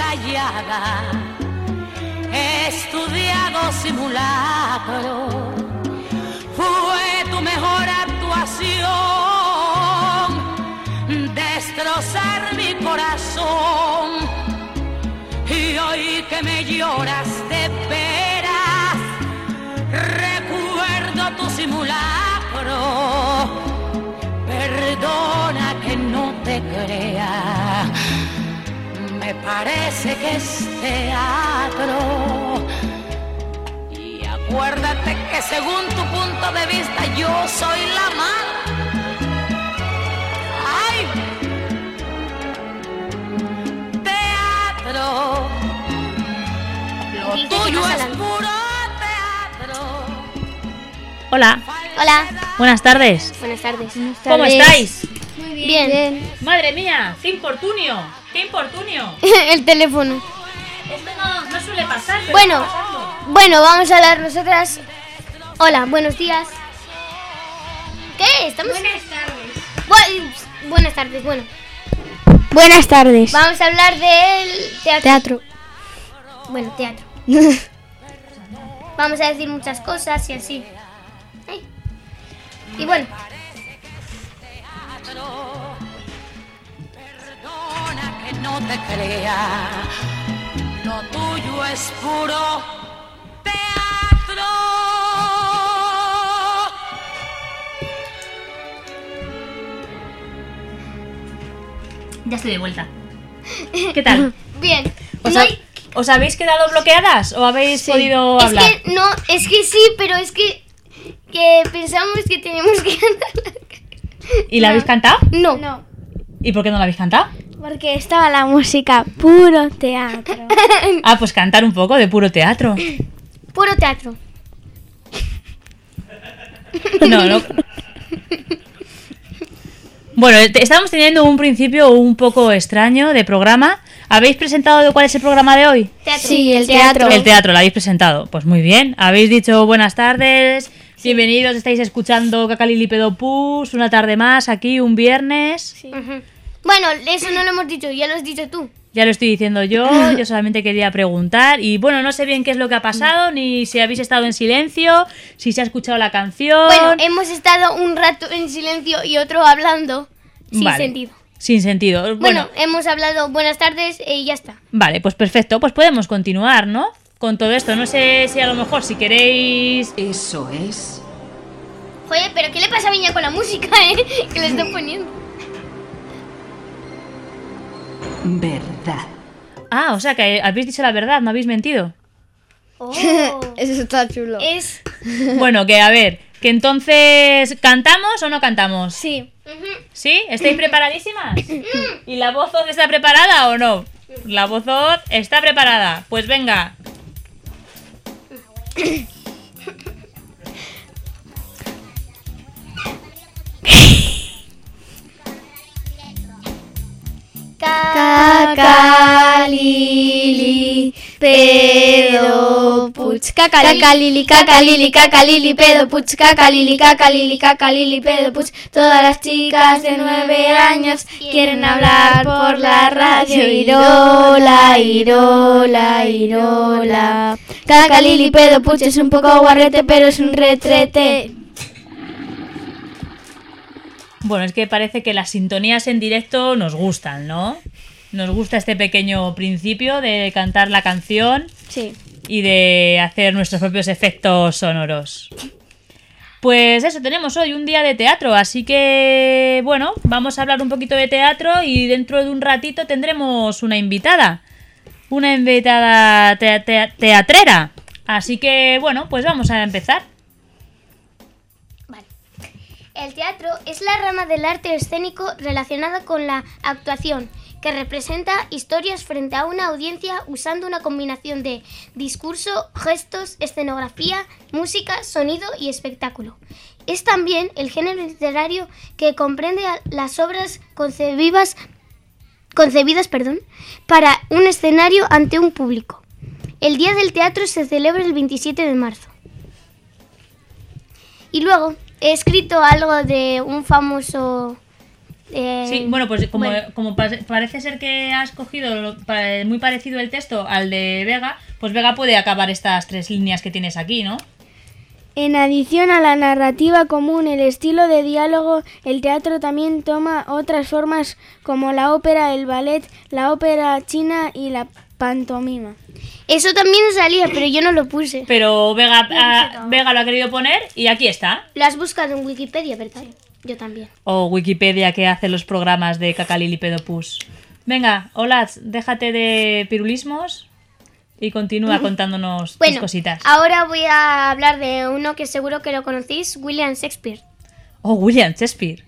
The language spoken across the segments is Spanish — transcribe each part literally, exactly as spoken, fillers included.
callada, he estudiado simulacro. Fue tu mejor actuación, destrozar mi corazón. Y hoy que me lloras de veras, recuerdo tu simulacro. Perdona que no te crea, me parece que es teatro. Y acuérdate que según tu punto de vista yo soy la mala. ¡Ay! Teatro, lo tuyo es puro teatro. Hola. Hola. Buenas tardes. Buenas tardes. ¿Cómo estáis? Muy bien. bien. Madre mía, qué importunio. Qué importunio. El teléfono. Esto no, no suele pasar. Pero Bueno, bueno, vamos a hablar nosotras. Hola, buenos días. ¿Qué? Estamos. Buenas tardes. Bu- buenas tardes, bueno. Buenas tardes. Vamos a hablar del teatro. Teatro. Bueno, teatro. Vamos a decir muchas cosas y así. Ay. Y bueno. Perdona que no te crea, lo tuyo es puro teatro. Ya estoy de vuelta. ¿Qué tal? Bien. ¿Os, No ha- hay- ¿Os habéis quedado bloqueadas o habéis Sí. podido es hablar? que no, es que sí, pero es que que pensamos que teníamos que cantar. ¿Y la habéis cantado? No. No, ¿Y por qué no la habéis cantado? porque estaba la música puro teatro. Ah, pues cantar un poco de puro teatro. Puro teatro. No, no. Bueno, te- estamos teniendo un principio un poco extraño de programa. ¿Habéis presentado cuál es el programa de hoy? Teatro. Sí, el teatro. El teatro, lo habéis presentado. Pues muy bien. Habéis dicho buenas tardes, bienvenidos, estáis escuchando Cacalilipedopus, una tarde más aquí, un viernes. Ujú. Bueno, eso no lo hemos dicho, ya lo has dicho tú. Ya lo estoy diciendo yo, yo solamente quería preguntar. Y bueno, no sé bien qué es lo que ha pasado, ni si habéis estado en silencio, si se ha escuchado la canción. Bueno, hemos estado un rato en silencio y otro hablando sin Vale. sentido. Sin sentido. Bueno, Bueno, hemos hablado buenas tardes y ya está. vale, pues perfecto. Pues podemos continuar, ¿no? Con todo esto. No sé si a lo mejor si queréis... Eso es. Joder, pero ¿qué le pasa a Viña con la música, eh? Que le están poniendo. Verdad. Ah, o sea que habéis dicho la verdad, no habéis mentido. Oh. Eso está chulo. Es... Bueno, que a ver, que entonces, ¿cantamos o no cantamos? Sí. ¿Sí? ¿Estáis preparadísimas? ¿Y la voz off está preparada o no? La voz off está preparada. Pues venga. Cacalili, pedo, puch, cacalili, cacalili, cacalili, pedo, puch, cacalili, cacalili, cacalili, pedo, puch. Todas las chicas de nueve años quieren hablar por la radio. Irola, irola, irola. Cacalili, pedo, puch es un poco guarrete, pero es un retrete. Bueno, es que parece que las sintonías en directo nos gustan, ¿no? Nos gusta este pequeño principio de cantar la canción Sí. y de hacer nuestros propios efectos sonoros. Pues eso, tenemos hoy un día de teatro, así que, bueno, vamos a hablar un poquito de teatro y dentro de un ratito tendremos una invitada. Una invitada te- te- teatrera. Así que, bueno, pues vamos a empezar. Vale. El teatro es la rama del arte escénico relacionada con la actuación, que representa historias frente a una audiencia usando una combinación de discurso, gestos, escenografía, música, sonido y espectáculo. Es también el género literario que comprende a las obras concebidas, concebidas perdón, para un escenario ante un público. El Día del Teatro se celebra el veintisiete de marzo. Y luego he escrito algo de un famoso Eh, Sí, bueno, pues como, bueno. como pa- parece ser que has cogido lo- pa- muy parecido el texto al de Vega, pues Vega puede acabar estas tres líneas que tienes aquí, ¿no? En adición a la narrativa común, el estilo de diálogo, el teatro también toma otras formas como la ópera, el ballet, la ópera china y la pantomima. Eso también salía, pero yo no lo puse. Pero Vega, ah, Vega lo ha querido poner y aquí está. Lo has buscado en Wikipedia, ¿verdad? Yo también. O Wikipedia que hace los programas de Cacalilipedopus. Venga, Olaz, déjate de pirulismos y continúa contándonos tus Bueno, cositas. ahora voy a hablar de uno que seguro que lo conocéis, William Shakespeare. Oh, William Shakespeare.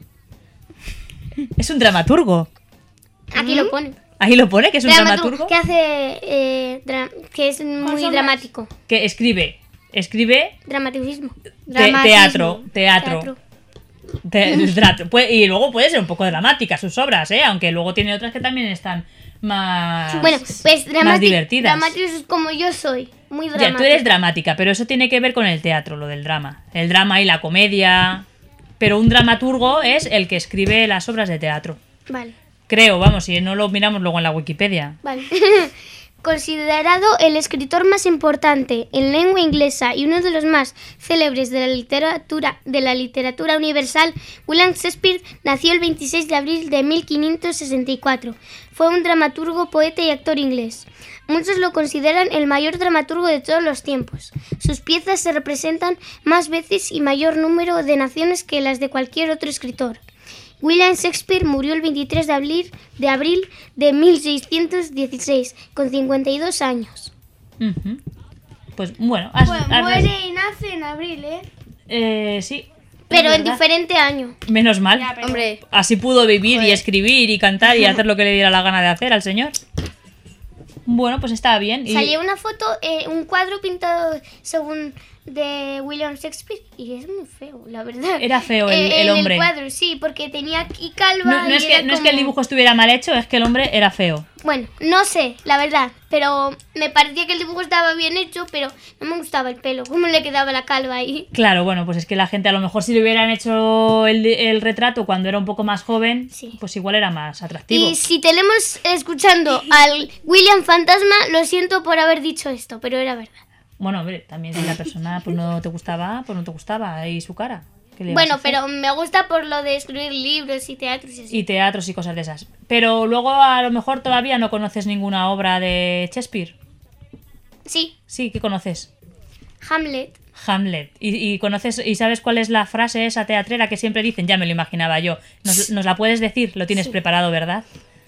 Es un dramaturgo. Aquí lo pone. Ahí lo pone, que es un Dramaturgo dramaturgo. que hace, eh, dra- que es muy dramático. Que escribe, escribe Dramaticismo. te- Dramatismo. teatro, teatro. Teatro. Te- el teatro. Pu- y luego puede ser un poco dramática sus obras, ¿eh? Aunque luego tiene otras que también están más, Bueno, pues más dramático. divertidas. Dramático es como yo soy. Muy dramático. Ya, tú eres dramática, pero eso tiene que ver con el teatro, lo del drama. El drama y la comedia. Pero un dramaturgo es el que escribe las obras de teatro. Vale, Creo, vamos, si no lo miramos luego en la Wikipedia. vale. Considerado el escritor más importante en lengua inglesa y uno de los más célebres de la literatura de la literatura universal, William Shakespeare nació el veintiséis de abril de mil quinientos sesenta y cuatro. Fue un dramaturgo, poeta y actor inglés. Muchos lo consideran el mayor dramaturgo de todos los tiempos. Sus piezas se representan más veces y mayor número de naciones que las de cualquier otro escritor. William Shakespeare murió el veintitrés de abril de, abril de mil seiscientos dieciséis, con cincuenta y dos años. Ujú. Pues bueno, has- Pues has- muere y nace en abril, ¿eh? eh, sí. Pero es en verdad. diferente año. Menos mal. Hombre, Así pudo vivir y escribir y cantar y hacer lo que le diera la gana de hacer al señor. Bueno, pues estaba bien. Y Salió una foto, eh, un cuadro pintado según de William Shakespeare y es muy feo, la verdad. Era feo el- Eh, el en hombre. el cuadro, sí, porque tenía aquí calva. no, no y es que, era no es que el como- dibujo estuviera mal hecho, es que el hombre era feo. Bueno, no sé, la verdad, pero me parecía que el dibujo estaba bien hecho, pero no me gustaba el pelo, cómo le quedaba la calva ahí. Claro, bueno, pues es que la gente a lo mejor si le hubieran hecho el, el retrato cuando era un poco más joven, Sí. pues igual era más atractivo. Y si tenemos escuchando al William Fantasma, lo siento por haber dicho esto, pero era verdad. Bueno, hombre, también si la persona pues no te gustaba, pues no te gustaba, ahí su cara. ¿Qué le ibas a Bueno, hacer? pero me gusta por lo de escribir libros y teatros y así. Y teatros y cosas de esas. Pero luego a lo mejor todavía no conoces ninguna obra de Shakespeare. Sí, Sí, ¿qué conoces? Hamlet. Hamlet. ¿Y, y conoces y sabes cuál es la frase esa teatrera que siempre dicen? Ya me lo imaginaba yo. ¿Nos, nos la puedes decir? Lo tienes preparado, ¿verdad?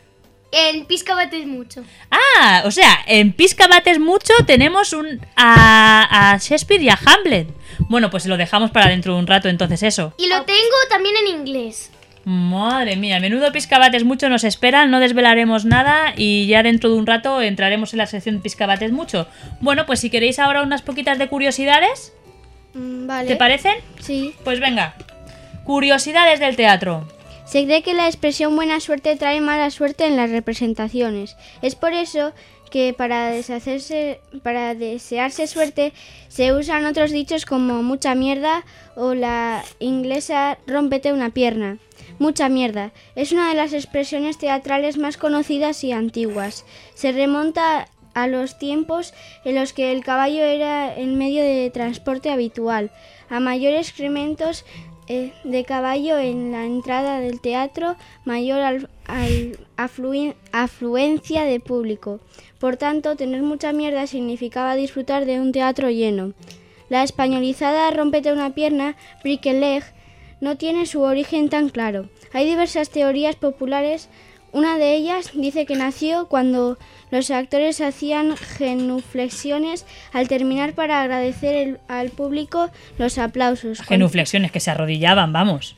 En Pizca bates mucho. Ah, o sea, en Pizca bates mucho tenemos un a, a Shakespeare y a Hamlet. Bueno, pues lo dejamos para dentro de un rato, entonces eso. Y lo tengo también en inglés. Madre mía, menudo Pizca bates mucho nos espera, no desvelaremos nada y ya dentro de un rato entraremos en la sección Pizca bates mucho. Bueno, pues si queréis ahora unas poquitas de curiosidades, mm, vale. ¿te parecen? Sí. Pues venga, curiosidades del teatro. Se cree que la expresión buena suerte trae mala suerte en las representaciones. Es por eso que para deshacerse, para desearse suerte se usan otros dichos como mucha mierda o la inglesa rómpete una pierna. Mucha mierda es una de las expresiones teatrales más conocidas y antiguas. Se remonta a los tiempos en los que el caballo era el medio de transporte habitual. A mayores excrementos eh, de caballo en la entrada del teatro, mayor al, al afluen- afluencia de público. Por tanto, tener mucha mierda significaba disfrutar de un teatro lleno. La españolizada rómpete una pierna, break a leg, no tiene su origen tan claro. Hay diversas teorías populares. Una de ellas dice que nació cuando los actores hacían genuflexiones al terminar para agradecer el- al público los aplausos. Genuflexiones que se arrodillaban, vamos.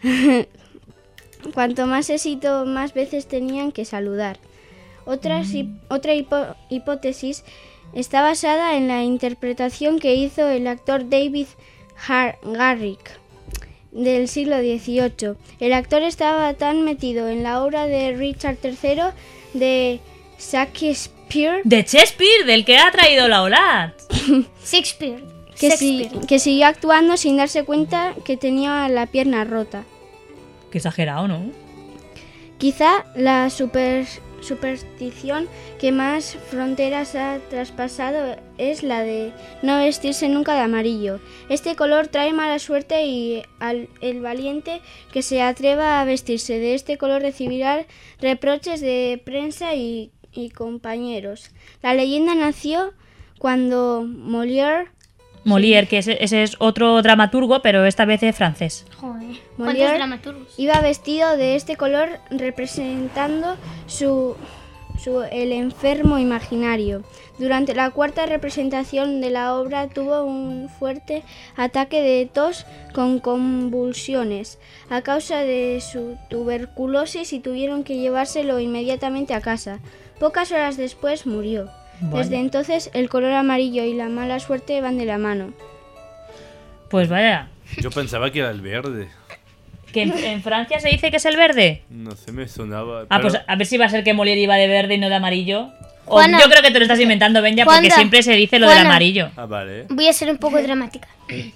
Cuanto más éxito, más veces tenían que saludar. Otras hip- otra hipo- hipótesis está basada en la interpretación que hizo el actor David Har- Garrick del siglo dieciocho. El actor estaba tan metido en la obra de Richard tercero de Shakespeare De Shakespeare, del que ha traído la ola. Shakespeare. que, si- Shakespeare. que siguió actuando sin darse cuenta que tenía la pierna rota. Qué exagerado, ¿no? Quizá la super, superstición que más fronteras ha traspasado es la de no vestirse nunca de amarillo. Este color trae mala suerte y al, el valiente que se atreva a vestirse de este color recibirá reproches de prensa y, y compañeros. La leyenda nació cuando Molière Molière, que ese, ese es otro dramaturgo, pero esta vez es francés. Joder. ¿Cuántos Molière dramaturgos? iba vestido de este color representando su, su el enfermo imaginario. Durante la cuarta representación de la obra tuvo un fuerte ataque de tos con convulsiones a causa de su tuberculosis y tuvieron que llevárselo inmediatamente a casa. Pocas horas después murió. Vale. Desde entonces el color amarillo y la mala suerte van de la mano. Pues vaya, Yo pensaba que era el verde. que en, en Francia se dice que es el verde. No sé, me sonaba. Ah, pero- pues a ver si va a ser que Molière iba de verde y no de amarillo. O Juana. yo creo que te lo estás inventando, Benja, porque Juana. siempre se dice lo del Juana. amarillo. Ah, vale. Voy a ser un poco dramática.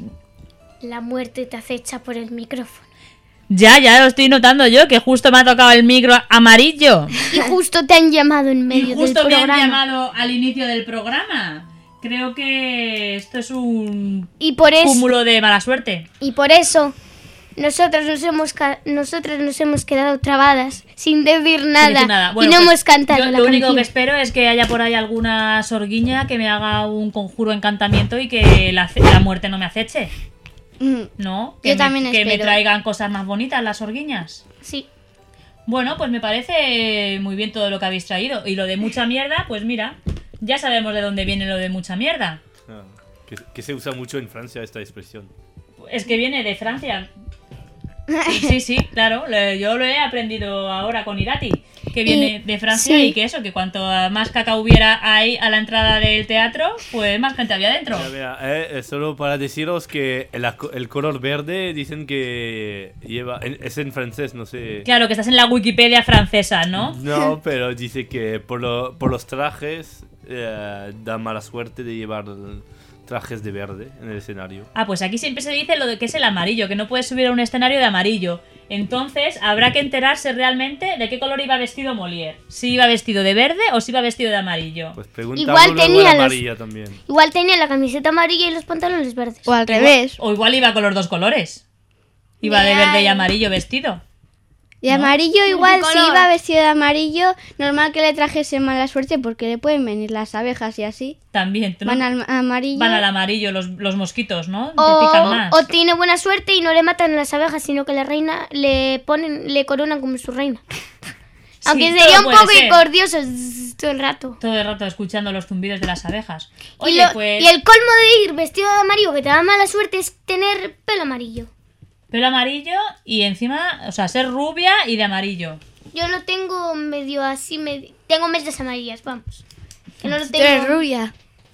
La muerte te acecha por el micrófono. Ya, ya lo estoy notando yo, que justo me ha tocado el micro amarillo. Y justo te han llamado en Y medio justo del me han programa. llamado al inicio del programa. Creo que esto es un Y por eso, cúmulo de mala suerte. y por eso nosotros nos hemos ca- nosotras nos hemos quedado trabadas sin decir nada, Sin decir nada. Bueno, y no pues, hemos cantado yo la lo único canción. que espero es que haya por ahí alguna sorguiña que me haga un conjuro encantamiento y que la, la muerte no me aceche. Mm. ¿No? Yo Que, me, también que me espero. traigan cosas más bonitas las sorguiñas. Sí. Bueno, pues me parece muy bien todo lo que habéis traído. Y lo de mucha mierda, pues mira, ya sabemos de dónde viene lo de mucha mierda. Ah, que, que se usa mucho en Francia esta expresión. Es que viene de Francia. Sí, sí, sí, claro. lo- Yo lo he aprendido ahora con Irati, que viene de Francia sí. y que eso, que cuanto más caca hubiera ahí a la entrada del teatro, pues más gente había dentro. Mira, mira, eh, eh, solo para deciros que el, aco- el color verde dicen que lleva. en- es en francés, no sé. Claro, que estás en la Wikipedia francesa, ¿no? No, pero dice que por, lo- por los trajes eh, da mala suerte de llevar trajes de verde en el escenario. Ah, pues aquí siempre se dice lo de que es el amarillo, que no puedes subir a un escenario de amarillo. Entonces habrá que enterarse realmente de qué color iba vestido Molière. Si iba vestido de verde o si iba vestido de amarillo. Pues preguntamos Igual luego tenía a la los- amarilla también. Igual tenía la camiseta amarilla y los pantalones verdes. O al revés. O igual iba con los dos colores. Iba de verde y amarillo vestido. Y amarillo igual, si color. iba vestido de amarillo, normal que le trajese mala suerte porque le pueden venir las abejas y así. También. ¿no? Van al amarillo. Van al amarillo los, los mosquitos, ¿no? Te O, pican más. o tiene buena suerte y no le matan a las abejas, sino que la reina le ponen, le coronan como su reina. Aunque Sí, sería todo un puede poco ser. incordioso zzz, todo el rato. Todo el rato escuchando los zumbidos de las abejas. Y, Oye, lo- pues... y el colmo de ir vestido de amarillo que te da mala suerte es tener pelo amarillo. Pelo amarillo y encima, o sea, ser rubia y de amarillo. Yo lo tengo medio así, medio... tengo mechas amarillas, vamos. Que no lo Tú eres tengo. rubia.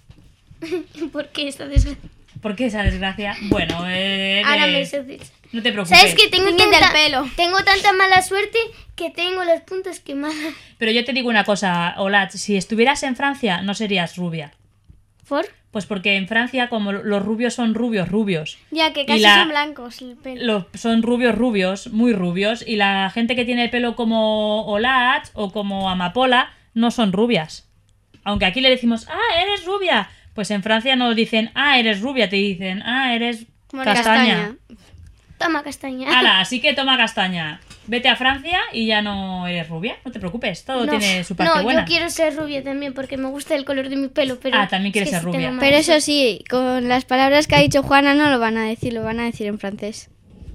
¿Por qué esta desgracia? ¿Por qué esa desgracia? Bueno, eh, Ahora de- me sucede. no te preocupes. ¿Sabes que tengo Pinta tanta, el pelo. tengo tanta mala suerte que tengo las puntas quemadas? Pero yo te digo una cosa, Olat, si estuvieras en Francia no serías rubia. ¿Por? Pues porque en Francia, como los rubios son rubios, rubios, Ya que Y casi la- son blancos el pelo. los, son rubios, rubios, muy rubios, y la gente que tiene el pelo como Olat o como Amapola no son rubias. Aunque aquí le decimos, ah, eres rubia. Pues en Francia no dicen, ah, eres rubia, te dicen, ah, eres Morena. castaña. Toma castaña. Hala, así que toma castaña. Vete a Francia y ya no eres rubia, no te preocupes, todo No, tiene su parte no, buena. yo quiero ser rubia también porque me gusta el color de mi pelo, pero... Ah, también quieres es que ser sí rubia. tengo mala Pero eso suerte. sí, con las palabras que ha dicho Juana no lo van a decir, lo van a decir en francés.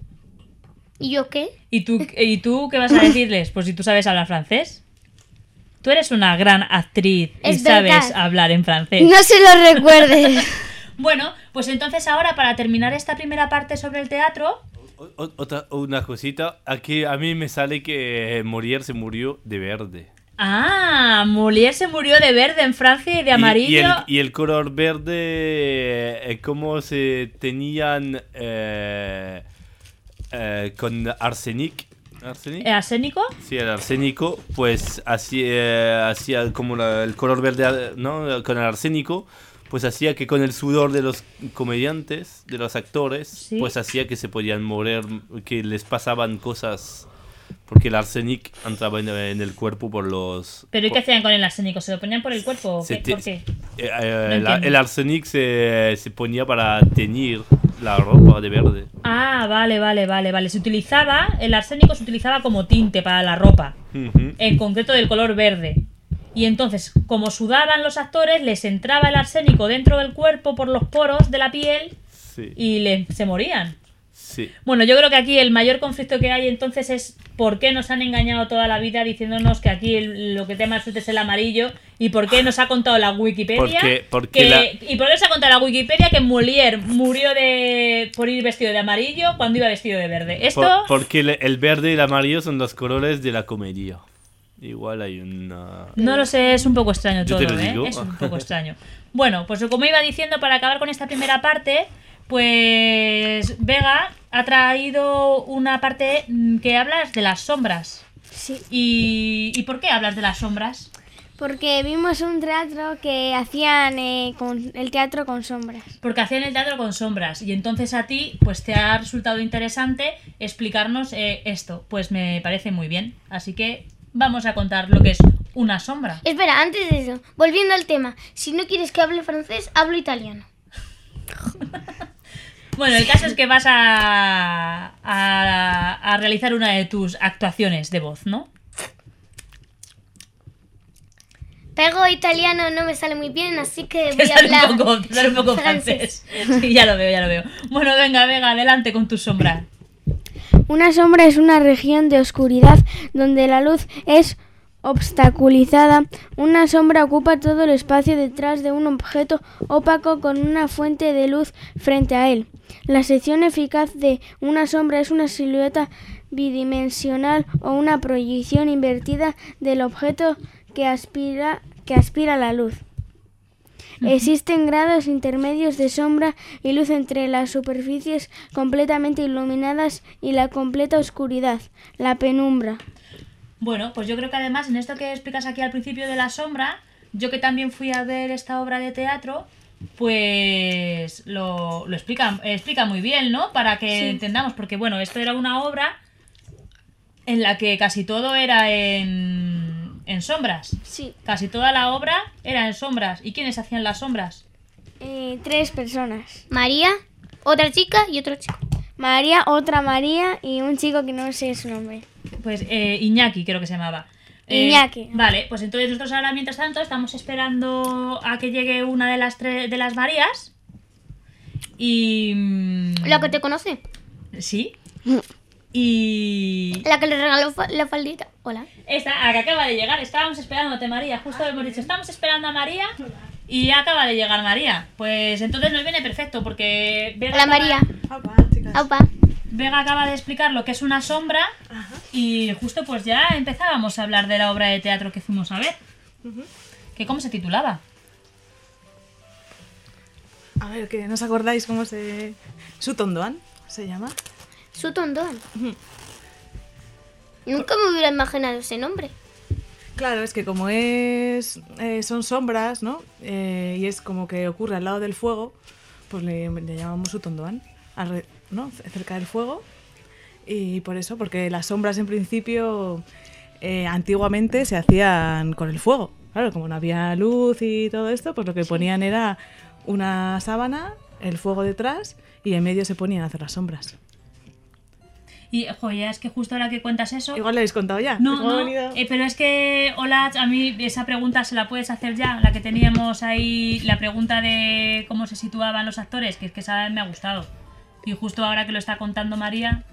¿Y yo qué? ¿Y tú, ¿Y tú qué vas a decirles? Pues si tú sabes hablar francés. Tú eres una gran actriz y Es sabes verdad. hablar en francés. No se lo recuerdes. Bueno, pues entonces ahora para terminar esta primera parte sobre el teatro, O- o- otra, una cosita, aquí a mí me sale que Molière se murió de verde. ah, Molière se murió de verde en Francia y de Y- amarillo. Y, el, y el color verde, eh, como se tenían eh, eh, con arsenic. ¿Arsenic? ¿Eh, arsénico? Sí, el arsénico, pues hacía, hacía como la- el color verde, ¿no? Con el arsénico, pues hacía que con el sudor de los comediantes, de los actores, Sí. pues hacía que se podían mover, que les pasaban cosas porque el arsénico entraba en, en el cuerpo por los... ¿Pero y por- qué hacían con el arsénico? ¿Se lo ponían por el cuerpo o se qué? te- ¿Por qué? eh, eh, No la- entiendo. el arsénico se, se ponía para teñir la ropa de verde. Ah, vale, vale, vale, vale. Se utilizaba, el arsénico se utilizaba como tinte para la ropa, Ujú. en concreto del color verde. Y entonces, como sudaban los actores, les entraba el arsénico dentro del cuerpo por los poros de la piel Sí, y le- se morían. sí. Bueno, yo creo que aquí el mayor conflicto que hay entonces es por qué nos han engañado toda la vida diciéndonos que aquí el- lo que te más suerte es el amarillo y por qué nos ha contado la Wikipedia Porque- porque que- la- y por qué nos ha contado la Wikipedia que Molière murió de por ir vestido de amarillo cuando iba vestido de verde. Esto Por- porque el, el verde y el amarillo son los colores de la comedia. Igual hay una... no lo sé, es un poco extraño Yo todo, te lo ¿eh? digo. Es un poco extraño. Bueno, pues como iba diciendo, para acabar con esta primera parte, pues Vega ha traído una parte mm, que hablas de las sombras. Sí. ¿Y, ¿y por qué hablas de las sombras? Porque vimos un teatro que hacían eh, con el teatro con sombras. Porque hacían el teatro con sombras y entonces a ti pues te ha resultado interesante explicarnos eh, esto. Pues me parece muy bien. Así que vamos a contar lo que es una sombra. Espera, antes de eso, volviendo al tema, si no quieres que hable francés, hablo italiano. Bueno, el caso es que vas a, a, a realizar una de tus actuaciones de voz, ¿no? Pero italiano no me sale muy bien, así que Te voy a sale hablar un poco, te sale un poco francés. Sí, ya lo veo, ya lo veo. Bueno, venga, venga, adelante con tu sombra. Una sombra es una región de oscuridad donde la luz es obstaculizada. Una sombra ocupa todo el espacio detrás de un objeto opaco con una fuente de luz frente a él. La sección eficaz de una sombra es una silueta bidimensional o una proyección invertida del objeto que aspira, que aspira la luz. Existen grados intermedios de sombra y luz entre las superficies completamente iluminadas y la completa oscuridad, la penumbra. Bueno, pues yo creo que además en esto que explicas aquí al principio de la sombra, yo que también fui a ver esta obra de teatro, pues lo, lo explica, explica muy bien, ¿no? Para que entendamos, porque bueno, esto era una obra en la que casi todo era en, en sombras. Sí. Casi toda la obra era en sombras. ¿Y quiénes hacían las sombras? Eh, tres personas. María, otra chica y otro chico. María, otra María y un chico que no sé su nombre. Pues eh, Iñaki creo que se llamaba. Eh, Iñaki. Vale, pues entonces nosotros ahora mientras tanto estamos esperando a que llegue una de las tres de las Marías. Y... mm, La que te conoce, Sí. Y... la que le regaló fa- la faldita. Hola. Esta, a que acaba de llegar, estábamos esperándote María, justo hemos dicho, estamos esperando a María y acaba de llegar María. Pues entonces nos viene perfecto porque Vega, Hola acaba- María. Opa, chicas. Aupa. Vega acaba de explicar lo que es una sombra y justo pues ya empezábamos a hablar de la obra de teatro que fuimos a ver. ¿Que cómo se titulaba? A ver, que no os acordáis cómo se... Sutondoan se llama. Su tondón. Nunca me hubiera imaginado ese nombre. Claro, es que como es eh, son sombras, ¿no? Eh, y es como que ocurre al lado del fuego, pues le, le llamamos Sutondoan, alre- ¿no? C- cerca del fuego. Y por eso, porque las sombras en principio eh, antiguamente se hacían con el fuego. Claro, como no había luz y todo esto, pues lo que ponían era una sábana, el fuego detrás y en medio se ponían a hacer las sombras. Y, joder, es que justo ahora que cuentas eso... Igual le habéis contado ya. No, ¿Cómo ha no, venido? eh, pero es que, hola, a mí esa pregunta se la puedes hacer ya, la que teníamos ahí, la pregunta de cómo se situaban los actores, que es que esa me ha gustado. Y justo ahora que lo está contando María...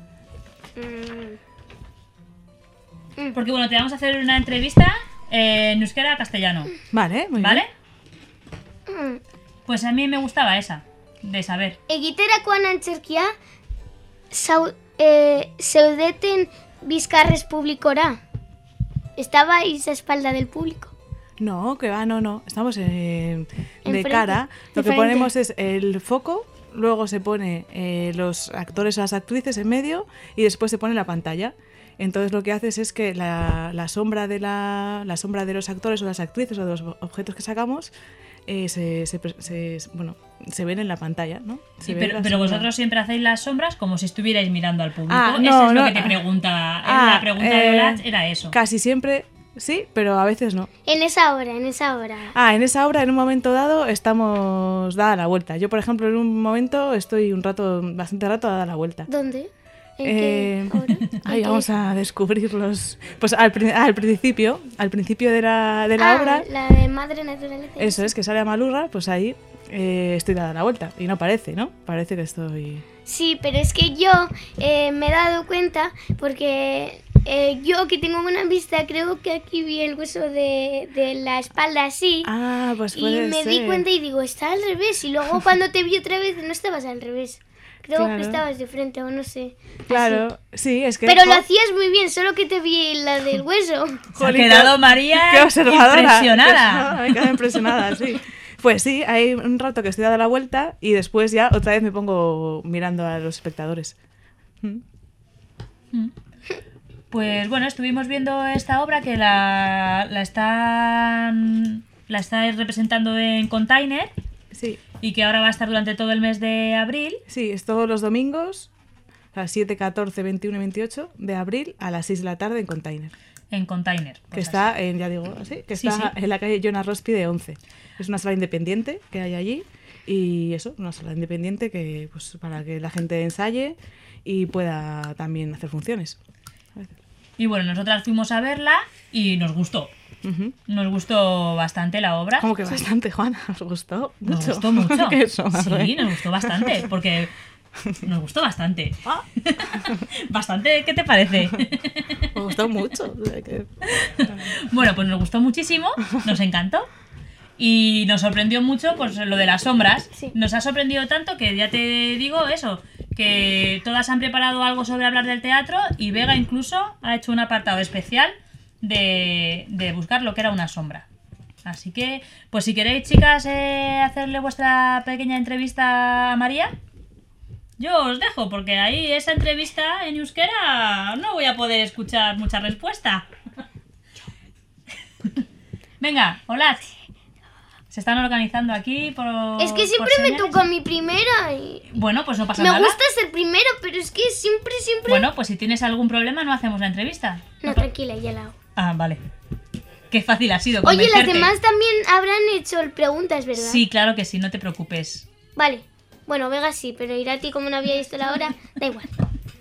Porque bueno, te vamos a hacer una entrevista eh, en euskera castellano, Vale, muy ¿vale? bien. Pues a mí me gustaba esa, de saber. Egiterakoan antzerkia zau, eh, zeudeten bizkarrez publikora. Estabais a espalda del público. No, que va, no, no. Estamos en- de Enfrente. cara. Lo que De frente. ponemos es el foco, luego se pone eh, los actores o las actrices en medio y después se pone la pantalla. Entonces lo que haces es que la, la sombra de la, la sombra de los actores o las actrices o de los objetos que sacamos eh, se, se, se, bueno, se ven en la pantalla, ¿no? Se Sí, ve pero, la pero sombra. vosotros siempre hacéis las sombras como si estuvierais mirando al público. Ah, Eso no, es lo no, que te ah, pregunta. ah, la pregunta de eh, Olach era eso. Casi siempre sí, pero a veces no. En esa hora, en esa hora. Ah, en esa obra, en un momento dado, estamos dada la vuelta. Yo, por ejemplo, en un momento estoy un rato, bastante rato dada la vuelta. ¿Dónde? ¿En Eh, qué hora? Ahí ¿En qué? vamos a descubrir los... Pues al, pri- al principio, al principio de la, de la Ah, obra, la de Madre Naturaleza. eso es, que sale a Malurra, pues ahí eh, estoy dada la vuelta. Y no parece, ¿no? Parece que estoy... Sí, pero es que yo eh, me he dado cuenta porque eh, yo que tengo una vista, creo que aquí vi el hueso de, de la espalda así. Ah, pues y puede me ser. di cuenta y digo, está al revés. Y luego cuando te vi otra vez, no estabas al revés. Creo Claro. que estabas de frente o no sé. Claro, sí, es que... Pero lo jo, hacías muy bien, solo que te vi la del hueso. Se ha Jolín, quedado qué- María qué observadora. impresionada. Me quedo impresionada, sí. Pues sí, hay un rato que estoy dada la vuelta y después ya otra vez me pongo mirando a los espectadores. ¿Mm? Pues bueno, estuvimos viendo esta obra que la, la están la estáis representando en Container Sí, y que ahora va a estar durante todo el mes de abril. sí, es todos los domingos, a las siete, catorce, veintiuno y veintiocho de abril a las seis de la tarde en Container. En Container. Que Pues está en, ya digo, sí, que Sí, está sí. en la calle Jonas Rospi de once. Es una sala independiente que hay allí y eso, una sala independiente que pues para que la gente ensaye y pueda también hacer funciones. Y bueno, nosotras fuimos a verla y nos gustó. Ujú. Nos gustó bastante la obra. Como que bastante, Juana, os gustó mucho. Nos gustó mucho. ¿Qué eso, madre? Sí, nos gustó bastante. Porque nos gustó bastante. Ah, Bastante, ¿qué te parece? me gustó mucho. O sea que- Bueno, pues nos gustó muchísimo, nos encantó. Y nos sorprendió mucho pues lo de las sombras. Sí. Nos ha sorprendido tanto que ya te digo eso, que todas han preparado algo sobre hablar del teatro y Vega incluso ha hecho un apartado especial de, de buscar lo que era una sombra. Así que, pues si queréis, chicas, eh, hacerle vuestra pequeña entrevista a María, yo os dejo, porque ahí esa entrevista en euskera no voy a poder escuchar mucha respuesta. Venga, hola. Se están organizando aquí por... Es que por siempre me señales. toca mi primera y... Bueno, pues no pasa Me nada. gusta ser primero, pero es que siempre, siempre... Bueno, pues si tienes algún problema no hacemos la entrevista. No, tranquila, ya la hago. Ah, vale. Qué fácil ha sido Oye, las convencerte. demás también habrán hecho preguntas, ¿verdad? Sí, claro que sí, no te preocupes. Vale. Bueno, Vega sí, pero Irati, como no había visto la hora, da igual.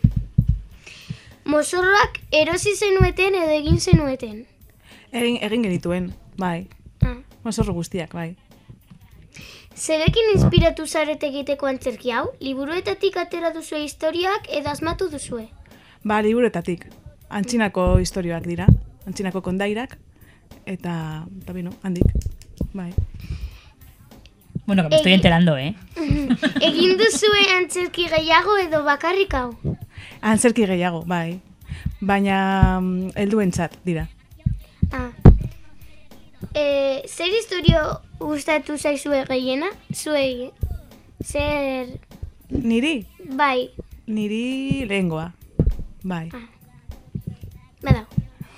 Mozorroak erosi zenueten edo egin zenueten. Egin, egin genituen, bai. Ah. Mozorro guztiak, bai. Zerekin inspiratu zarete egiteko antzerki hau? Liburuetatik atera duzue historiak edo asmatu duzue? Ba, liburuetatik. Antzinako istorioak dira. Antzinako kondairak. Eta, eta bino, handik. Bai. Bueno, que me estoy Egi- enterando, ¿eh? Egin duzue antzerki gehiago edo bakarrik hau? Antzerki gehiago, bai. Baina mm, helduentzat dira. Ah. E, zer historio gustatu zaizue gehiena? Zuei. Zer... Niri? Bai, Niri lehengoa. Bai. badago.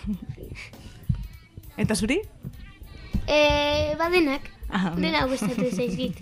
Eta zuri? E, badenak. Ah, ondo. Dena gustatu zaizkit.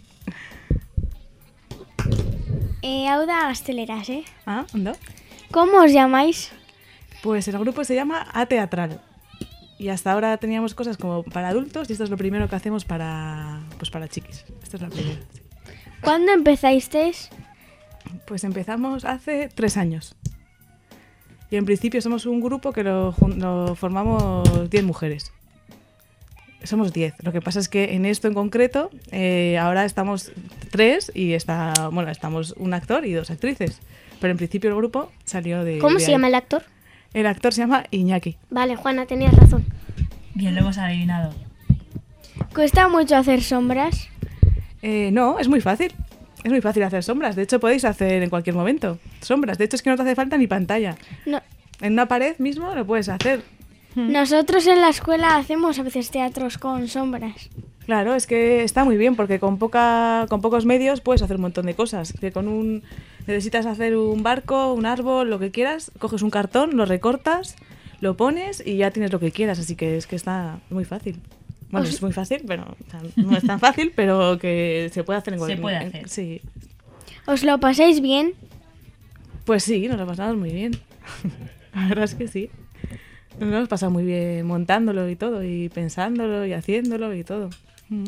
Eh, hau da gazteleraz, ¿eh? Ah, ondo. ¿Cómo os llamáis? Pues el grupo se llama A Teatral. Y hasta ahora teníamos cosas como para adultos y esto es lo primero que hacemos para, pues para chiquis. Esto es la primera. sí. ¿Cuándo empezasteis? Pues empezamos hace tres años. Y en principio somos un grupo que lo, jun- lo formamos diez mujeres. Somos diez. Lo que pasa es que en esto en concreto, eh, ahora estamos tres y está, bueno, estamos un actor y dos actrices. Pero en principio el grupo salió de. ¿Cómo de se ahí. llama el actor? El actor se llama Iñaki. Vale, Juana, tenías razón. Bien, lo hemos adivinado. ¿Cuesta mucho hacer sombras? Eh, no, es muy fácil. Es muy fácil hacer sombras. De hecho, podéis hacer en cualquier momento sombras. De hecho, es que no te hace falta ni pantalla. No. En una pared mismo lo puedes hacer. Nosotros en la escuela hacemos a veces teatros con sombras. Claro, es que está muy bien porque con poca, con pocos medios puedes hacer un montón de cosas. Que con un necesitas hacer un barco, un árbol, lo que quieras, coges un cartón, lo recortas, lo pones y ya tienes lo que quieras. Así que es que está muy fácil. Bueno, es muy fácil, pero o sea, no es tan fácil, pero que se puede hacer en Se cualquier... puede en- hacer. Sí. ¿Os lo pasáis bien? Pues sí, nos lo pasamos muy bien. La verdad es que sí. Nos lo hemos pasado muy bien montándolo y todo, y pensándolo y haciéndolo y todo. Mm.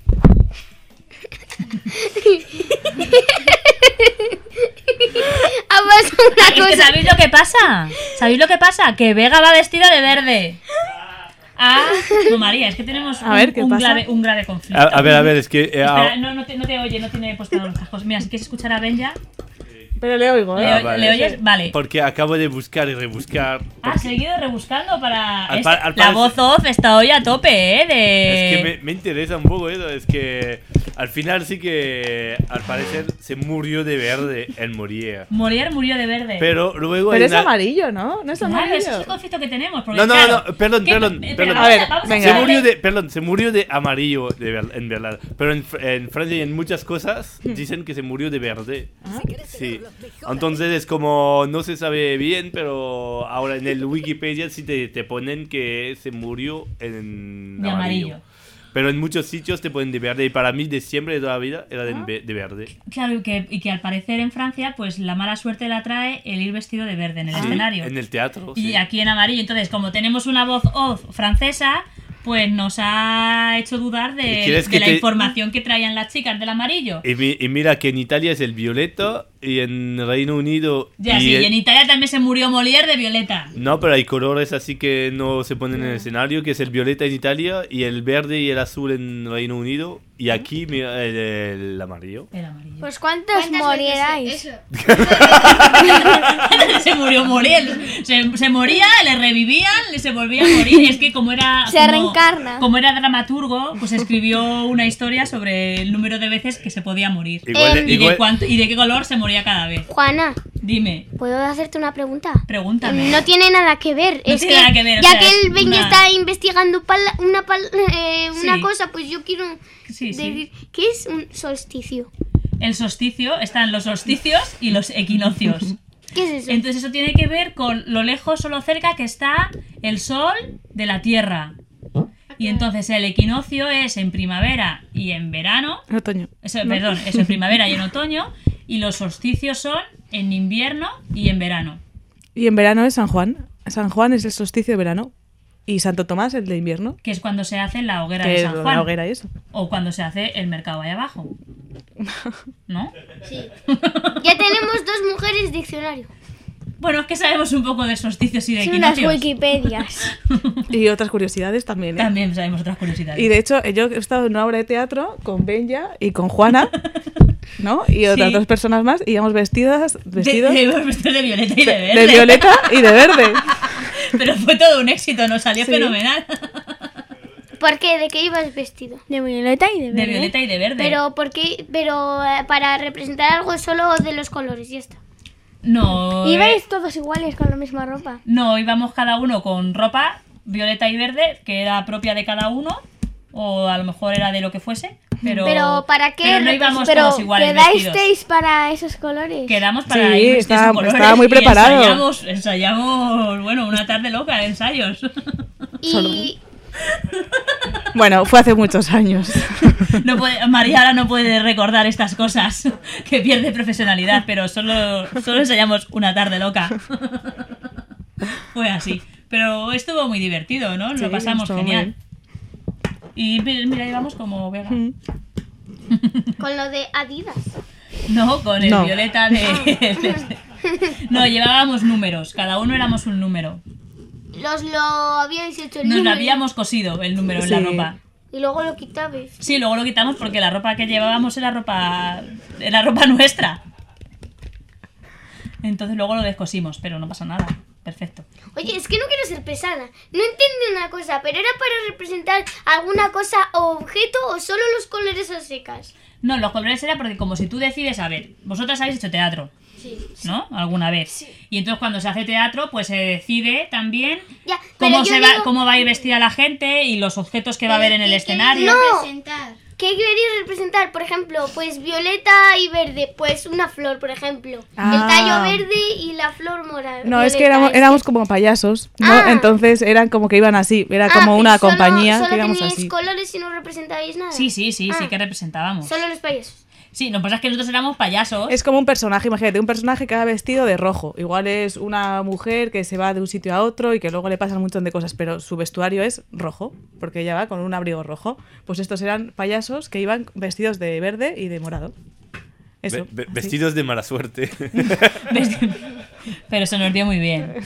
Ha pasado una Es que cosa. ¿sabéis lo que pasa? ¿Sabéis lo que pasa? Que Vega va vestida de verde. Ah, no, María, es que tenemos A un, ver, ¿qué un pasa? grave, un grave conflicto. A, a ver, a ver, es que... eh, Espera, ah, no, no, te, no te oye, no tiene puesto los cascos. Mira, si quieres escuchar a Benja, Pero le oigo, ¿le, ¿eh? Ah, o- vale. ¿le oyes? Vale. Porque acabo de buscar y rebuscar. Has seguido rebuscando para... Al Es- pa- al la parecer- voz off está hoy a tope, ¿eh? De... Es que me, me interesa un poco eso, es que al final sí que al parecer se murió de verde en Morier. Morier murió de verde. Pero luego Pero hay es una- amarillo, ¿no? No es Claro, amarillo. ese es el conflicto que tenemos. Porque, No, no, claro, no, perdón, ¿qué- perdón, espera, perdón. vamos A ver, vamos venga. Se hablar murió de- de, perdón, se murió de amarillo de ver- en verdad. Pero en, Fr- en Francia y en muchas cosas dicen que se murió de verde. Sí. Entonces es como no se sabe bien, pero ahora en el Wikipedia sí te, te ponen que se murió en De amarillo. Pero en muchos sitios te ponen de verde y para mí de siempre de toda la vida era de, Ah. ve- de verde. Claro, y que, y que al parecer en Francia, pues la mala suerte la trae el ir vestido de verde en el Sí, escenario. en el teatro. Y sí. aquí en amarillo. Entonces, como tenemos una voz off francesa, pues nos ha hecho dudar ¿Y de, quieres de que la te- información que traían las chicas del amarillo. Y, mi- y mira que en Italia es el violeta y en Reino Unido... Ya, y sí, en- y en Italia también se murió Molière de violeta. No, pero hay colores así que no se ponen en el escenario, que es el violeta en Italia y el verde y el azul en Reino Unido. Y aquí, mira, el, el amarillo. El amarillo. Pues ¿cuántos ¿Cuántas morirás? veces se murió Molière. Se, se moría, le revivían, le se volvía a morir. Es que como era... Se como- reencarna. Como era dramaturgo, pues escribió una historia sobre el número de veces que se podía morir. Igual, Em, Y de, igual- cuánto, y de qué color se moría cada vez. Juana, Dime, ¿puedo hacerte una pregunta? pregúntame. No tiene nada que ver. No es tiene que, nada que ver, o ya sea, que es el Benji una- está investigando pala- una, pal- eh, una Sí. cosa, pues yo quiero Sí, sí. decir, ¿qué es un solsticio? El solsticio, están los solsticios y los equinoccios. ¿Qué es eso? Entonces eso tiene que ver con lo lejos o lo cerca que está el sol de la Tierra. Y entonces el equinoccio es en primavera y en verano. En otoño. Eso, Perdón, eso en primavera y en otoño. Y los solsticios son en invierno y en verano. Y en verano es San Juan. San Juan es el solsticio de verano. Y Santo Tomás el de invierno. Que es cuando se hace la hoguera Que de es San Juan. la hoguera y eso. O cuando se hace el mercado ahí abajo. ¿No? Sí. Ya tenemos dos mujeres diccionario. Bueno, es que sabemos un poco de solsticios y de Son unas equinoccios. Wikipedias. Y otras curiosidades también, ¿eh? También sabemos otras curiosidades. Y de hecho, yo he estado en una obra de teatro con Benja y con Juana, ¿no? Y otras Sí. dos personas más, y íbamos vestidas, De, vestidos de, de, vestidos de violeta y de verde. violeta y de verde. Pero fue todo un éxito, nos salió Sí. fenomenal. ¿Por qué? ¿De qué ibas vestido? De violeta y de verde. De violeta y de verde. Pero ¿por qué? Pero eh, para representar algo solo de los colores, ya está. No, eh, Ibais todos iguales con la misma ropa. no, íbamos cada uno con ropa violeta y verde, que era propia de cada uno, o a lo mejor era de lo que fuese. Pero, Pero, ¿para qué pero no íbamos Pero todos iguales vestidos. ¿quedasteis para esos colores? Quedamos para Sí, ir vestidos estaba- en colores estaba muy y preparado. Ensayamos, ensayamos, bueno, una tarde loca de ensayos. Y Bueno, fue hace muchos años. No puede, María ahora no puede recordar estas cosas, que pierde profesionalidad, pero solo, solo ensayamos una tarde loca. Fue así. Pero estuvo muy divertido, ¿no? Lo Sí, pasamos estuvo muy genial. Y mi- mira, íbamos como Vega. con lo de Adidas. No, con el No. violeta de... No, llevábamos números, cada uno éramos un número. Los lo habíais hecho el Nos lo número habíamos cosido el número en la Sí. ropa. y luego lo quitabais. Sí, luego lo quitamos porque la ropa que llevábamos era ropa era ropa nuestra. Entonces luego lo descosimos, pero no pasa nada. Perfecto. Oye, es que no quiero ser pesada. No entiendo una cosa, pero era para representar alguna cosa o objeto o solo los colores a secas. No, los colores era porque como si tú decides, a ver, vosotras habéis hecho teatro, Sí. ¿no? Alguna vez. Y entonces cuando se hace teatro, pues se decide también Ya, pero cómo yo se va, digo- cómo va a ir vestida la gente y los objetos que va a haber en el escenario. No, Representar. ¿qué queréis representar? Por ejemplo, pues violeta y verde, pues una flor, por ejemplo. Ah. El tallo verde y la flor morada. No, es que violeta, éramos, es éramos como payasos, ¿no? Ah. Entonces eran como que iban así, era Ah, como y una solo- compañía solo que íbamos teníais así. colores y no representabais nada. Sí, sí, sí, sí Ah. que representábamos. Solo los payasos. Sí, lo que pasa es que nosotros éramos payasos. Es como un personaje, imagínate, un personaje que va vestido de rojo. Igual es una mujer que se va de un sitio a otro y que luego le pasan un montón de cosas, pero su vestuario es rojo, porque ella va con un abrigo rojo. Pues estos eran payasos que iban vestidos de verde y de morado. Eso. Ve- ve- así. vestidos de mala suerte. Pero se nos dio muy bien.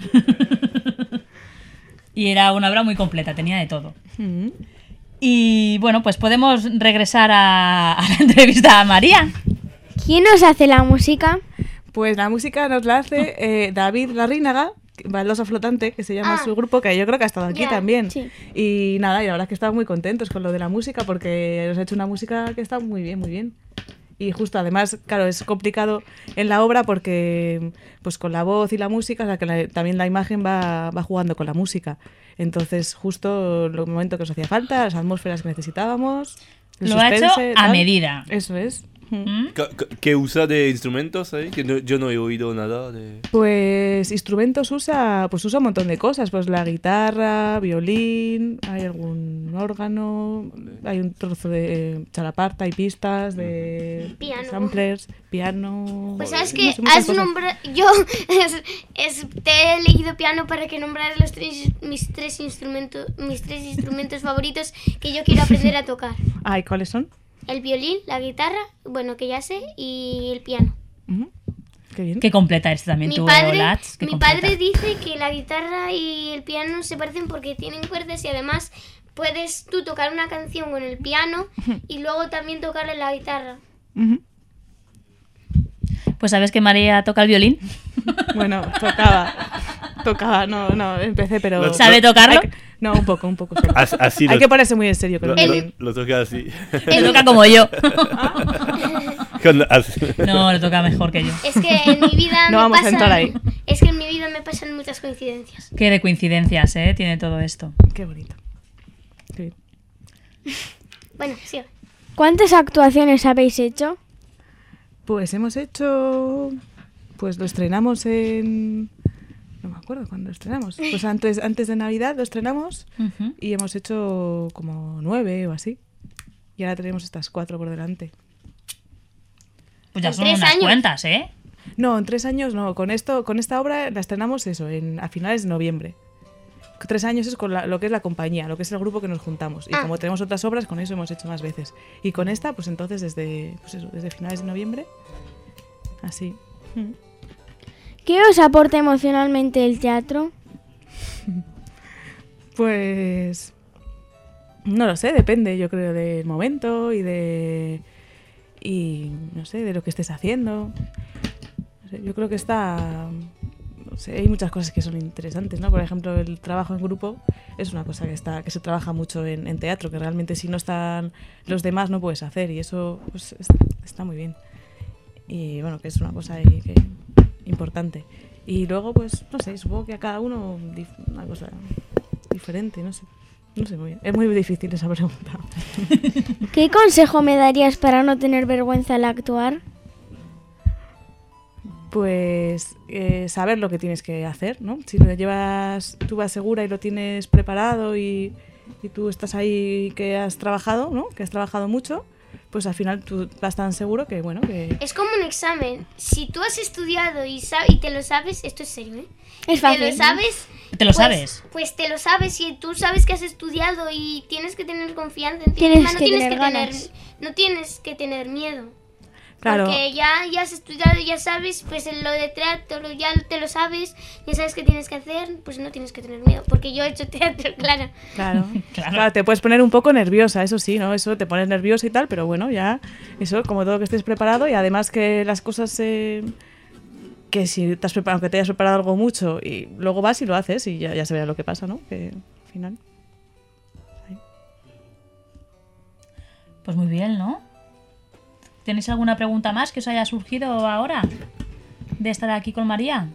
Y era una obra muy completa, tenía de todo. Mm. Y bueno, pues podemos regresar a, a la entrevista a María. ¿Quién nos hace la música? Pues la música nos la hace eh, David Larrínaga, Baldosa Flotante, que se llama Ah. su grupo, que yo creo que ha estado aquí Ya, también. sí. Y nada, y la verdad es que estamos muy contentos con lo de la música, porque nos ha hecho una música que está muy bien, muy bien. Y justo, además, claro, es complicado en la obra porque pues con la voz y la música, o sea, que la- también la imagen va, va jugando con la música. Entonces, justo el momento que nos hacía falta, las atmósferas que necesitábamos. el Lo ha hecho suspense, a tal. medida. Eso es. ¿Mm? ¿Qué- qué- ¿Qué usa de instrumentos ahí? Que no- yo no he oído nada de... Pues instrumentos usa, pues usa un montón de cosas, pues la guitarra, violín, hay algún órgano, hay un trozo de chalaparta y pistas, de Piano. samplers, piano. Pues sabes no que sé, muchas has cosas. nombrado. Yo es, es- te he elegido piano para que nombraras los tres, mis tres instrumentos, mis tres instrumentos favoritos que yo quiero aprender a tocar. Ah, ¿y cuáles son? El violín, la guitarra, bueno, que ya sé, y el piano. Ujú. Qué bien. Qué completa es también Mi tu padre, Lats, qué mi completa. padre dice que la guitarra y el piano se parecen porque tienen cuerdas y además puedes tú tocar una canción con el piano y luego también tocarle la guitarra. Ujú. Pues sabes que María toca el violín. Bueno, tocaba. Tocaba, no, no, empecé, pero... Lo- ¿Sabe tocarlo? Hay que- No, un poco, un poco. solo. As- Así Hay lo, que ponerse muy en serio con lo, el lo- violín. lo toca así. Lo toca como yo. Con- así. No, lo toca mejor que yo. Es que en mi vida No me vamos a pasan, entrar ahí. es que en mi vida me pasan muchas coincidencias. Qué de coincidencias, ¿eh? Tiene todo esto. Qué bonito. Qué bien. Bueno, sí. ¿Cuántas actuaciones habéis hecho? Pues hemos hecho... Pues lo estrenamos en... No me acuerdo cuándo lo estrenamos. Pues antes, antes de Navidad lo estrenamos Ujú. y hemos hecho como nueve o así. Y ahora tenemos estas cuatro por delante. Pues ya En son tres unas años. cuentas, ¿eh? No, en tres años no. Con esto, con esta obra la estrenamos eso, en, a finales de noviembre. Tres años es con la- lo que es la compañía, lo que es el grupo que nos juntamos. Y Ah. como tenemos otras obras, con eso hemos hecho más veces. Y con esta, pues entonces desde, pues eso, desde finales de noviembre. Así. Mm. ¿Qué os aporta emocionalmente el teatro? Pues no lo sé, depende, yo creo, del momento y de y no sé, de lo que estés haciendo. No sé, yo creo que está no sé, hay muchas cosas que son interesantes, ¿no? Por ejemplo, el trabajo en grupo es una cosa que está que se trabaja mucho en, en teatro, que realmente si no están los demás no puedes hacer y eso pues es- está muy bien. Y bueno, que es una cosa ahí que importante. Y luego, pues, no sé, supongo que a cada uno dif- una cosa diferente, no sé. No sé muy bien. Es muy difícil esa pregunta. ¿Qué consejo me darías para no tener vergüenza al actuar? Pues eh, saber lo que tienes que hacer, ¿no? Si lo llevas, tú vas segura y lo tienes preparado y, y tú estás ahí que has trabajado, ¿no? Que has trabajado mucho, pues al final tú vas tan seguro que, bueno, que... Es como un examen. Si tú has estudiado y, sab- y te lo sabes, esto es serio, ¿eh? Es Te lo fácil. sabes. ¿Te lo pues- sabes? Pues te lo sabes y tú sabes que has estudiado y tienes que tener confianza en ti Tienes misma, no que tienes tener que tener, ganas. no tienes que tener miedo. Claro. Porque ya, ya has estudiado, ya sabes, pues en lo de teatro lo- ya te lo sabes, ya sabes qué tienes que hacer, pues no tienes que tener miedo. Porque yo he hecho teatro, claro. Claro. Claro. Claro, te puedes poner un poco nerviosa, eso sí, ¿no? Eso te pones nerviosa y tal, pero bueno, ya, eso, como todo que estés preparado y además que las cosas, eh, que si te has preparado, aunque te hayas preparado algo mucho y luego vas y lo haces y ya, ya se verá lo que pasa, ¿no? Que al final... Pues muy bien, ¿no? ¿Tenéis alguna pregunta más que os haya surgido ahora de estar aquí con María?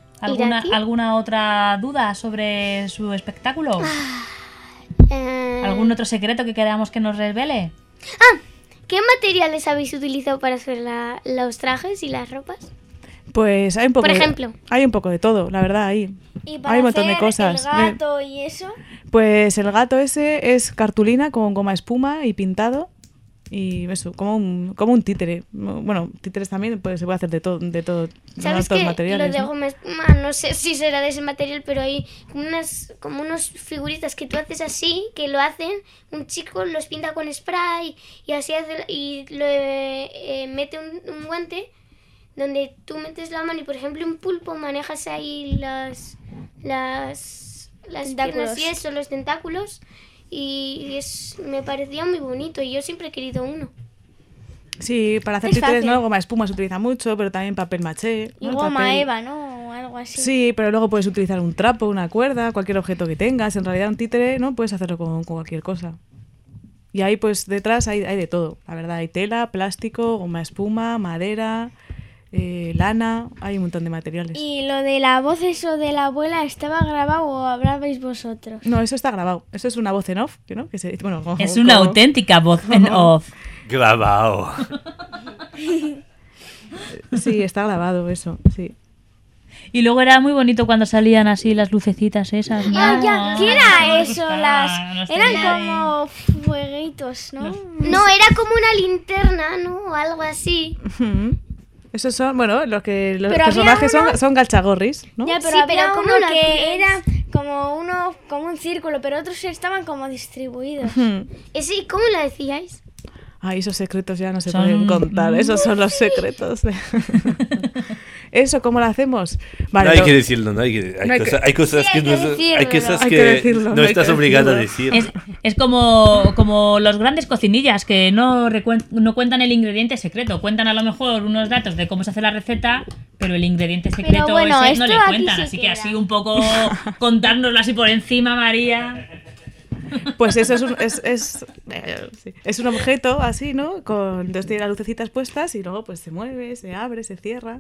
¿Alguna, ti? ¿alguna otra duda sobre su espectáculo? Eh, ¿Algún otro secreto que queramos que nos revele? Ah, ¿qué materiales habéis utilizado para hacer la- los trajes y las ropas? Pues hay un poco Por de- ejemplo. hay un poco de todo, la verdad, ahí. Y para Hay un montón de hacer cosas. el gato y eso. Pues el gato ese es cartulina con goma espuma y pintado. Y eso, como un, como un títere. Bueno, títeres también pues, se puede hacer de todo, de todo, ¿Sabes todos que materiales. lo de ¿no? goma espuma, no sé si será de ese material, pero hay unas como unos figuritas que tú haces así, que lo hacen, un chico los pinta con spray y así hace, y lo eh, mete un, un guante donde tú metes la mano y por ejemplo un pulpo manejas ahí las las las Tentáculos. piernas y eso, los tentáculos y es me parecía muy bonito y yo siempre he querido uno. Sí, para hacer Es títeres, fácil. ¿no? Goma espuma se utiliza mucho, pero también papel maché. Y ¿no? goma Papel- Eva, ¿no? O algo así. Sí, pero luego puedes utilizar un trapo, una cuerda, cualquier objeto que tengas. En realidad un títere, ¿no? Puedes hacerlo con, con cualquier cosa. Y ahí pues detrás hay, hay de todo, la verdad. Hay tela, plástico, goma espuma, madera, eh, lana, hay un montón de materiales. Y lo de la voz, eso de la abuela, ¿estaba grabado o hablabais vosotros? No, eso está grabado. Eso es una voz en off, ¿no? Que se, bueno, como- Es una como- auténtica voz en off. Grabado. Sí, está grabado eso, sí. Y luego era muy bonito cuando salían así las lucecitas esas, ¿no? Ah, ya. ¿Qué era eso? Ah, Las... no sé. Eran como fueguitos, ¿no? No, era como una linterna, ¿no? O algo así. Ujú. Esos son, bueno, los que los Pero había personajes uno- son, son galchagorris, ¿no? Ya, pero Sí, había pero ¿cómo uno lo que hacías? era como uno, como un círculo, pero otros estaban como distribuidos. Ujú. Ese, ¿cómo lo decíais? Ay, esos secretos ya no se Son- pueden contar. Esos son los secretos. ¿Eso cómo lo hacemos? Vale, no hay lo- que decirlo, no hay que. Hay, No hay cosa- que- hay cosas Sí, que, hay que no, hay decirlo. cosas Hay que, que decirlo, no no hay estás que obligado a decirlo. decir. Es, es como, como los grandes cocinillas que no, recuen- no cuentan el ingrediente secreto. Cuentan a lo mejor unos datos de cómo se hace la receta, pero el ingrediente secreto bueno, ese no esto le aquí cuentan. se Así que queda. así un poco contárnoslo así por encima, María. Pues eso es un, es, es, eh, sí. Es un objeto así, ¿no? Con, entonces tiene las lucecitas puestas y luego pues se mueve, se abre, se cierra.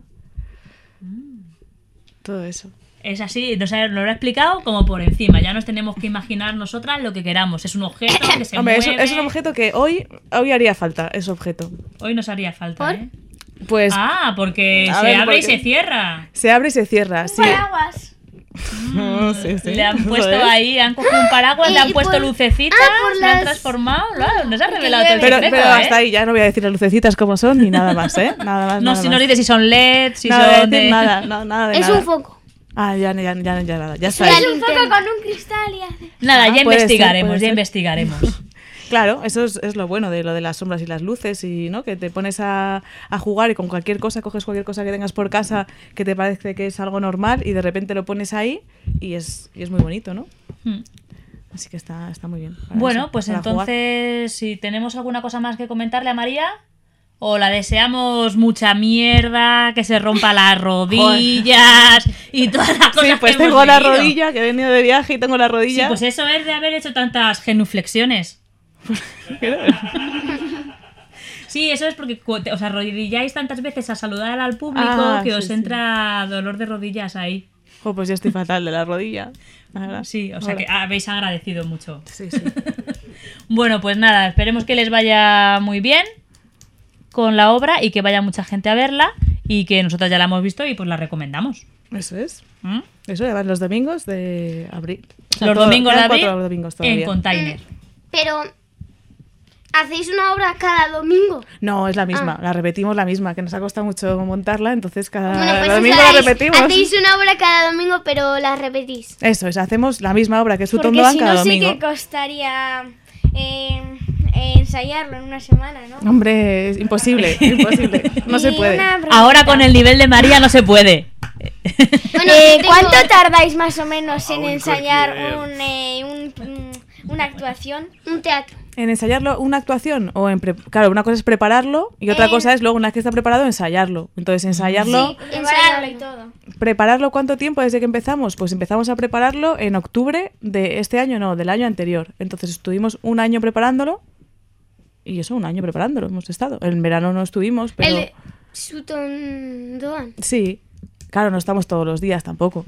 Todo eso. Es así, no sé, lo he explicado como por encima. Ya nos tenemos que imaginar nosotras lo que queramos. Es un objeto que se Hombre, es, mueve. es un objeto que hoy, hoy haría falta, ese objeto. Hoy nos haría falta, ¿Por? ¿eh? Pues Ah, porque A se ver, abre y porque- se cierra. se abre y se cierra, sí. Paraguas. Sí, sí. Le han puesto Joder. ahí, han cogido un paraguas, Y- le han y puesto por- lucecitas, ah, por le han las- transformado. Claro, nos ha revelado todo el Pero, secreto, pero ¿eh? hasta ahí, ya no voy a decir las lucecitas como son ni nada más, ¿eh? Nada más. No, nada si más. nos dice si son L E D, si nada de son decir de... nada, no, nada de Es nada. un foco. Ah, ya, ya, ya, ya nada, ya está. una ahí. Es un foco con un cristal y hace... Nada, Ah, ya puede ser, investigaremos, puede ya ser. investigaremos. Claro, eso es, es lo bueno de lo de las sombras y las luces y no que te pones a, a jugar y con cualquier cosa coges cualquier cosa que tengas por casa que te parece que es algo normal y de repente lo pones ahí y es, y es muy bonito, ¿no? Hmm. Así que está, está muy bien. para Bueno, eso, pues para jugar. entonces, si tenemos alguna cosa más que comentarle a María, o la deseamos mucha mierda, que se rompa las rodillas y todas las cosas Sí, pues que hemos tengo la vivido. rodilla, que he venido de viaje y tengo la Sí, rodilla. pues eso es de haber hecho tantas genuflexiones. Sí, eso es porque cu- te- os arrodilláis tantas veces a saludar al público Ah, que sí, os sí. entra dolor de rodillas ahí. Jo, pues yo estoy fatal de la rodilla. la verdad. Sí, o sea Ahora. que habéis agradecido mucho. Sí, sí. Bueno, pues nada, esperemos que les vaya muy bien con la obra y que vaya mucha gente a verla y que nosotros ya la hemos visto y pues la recomendamos. Eso es. ¿Mm? Eso, además los domingos de abril. O sea, Los todo- domingos de quedan abril cuatro domingos en todavía. Container. Pero, ¿hacéis una obra cada domingo? No, es la misma, Ah. la repetimos la misma, que nos ha costado mucho montarla, entonces cada Bueno, pues domingo os la hacéis- repetimos. Hacéis una obra cada domingo, pero la repetís. Eso es, hacemos la misma obra que es Porque Utondoan si cada no, sí domingo. que costaría eh, eh, ensayarlo en una semana, ¿no? Hombre, es imposible, imposible, no se Y puede. una pregunta. Ahora con el nivel de María no se puede. Bueno, Eh, yo tengo- ¿Cuánto tardáis más o menos en Aún ensayar cualquier- un, eh, un- un- una actuación? Un teatro. ¿En ensayarlo una actuación? o en pre- Claro, una cosa es prepararlo y otra Eh, cosa es luego, una vez que está preparado, ensayarlo. Entonces, ensayarlo, Sí, prepararlo y todo. ¿prepararlo cuánto tiempo desde que empezamos? Pues empezamos a prepararlo en octubre de este año, no, del año anterior. Entonces estuvimos un año preparándolo y eso, un año preparándolo hemos estado. En verano no estuvimos, pero... El de Suton Doan. Sí, claro, no estamos todos los días tampoco.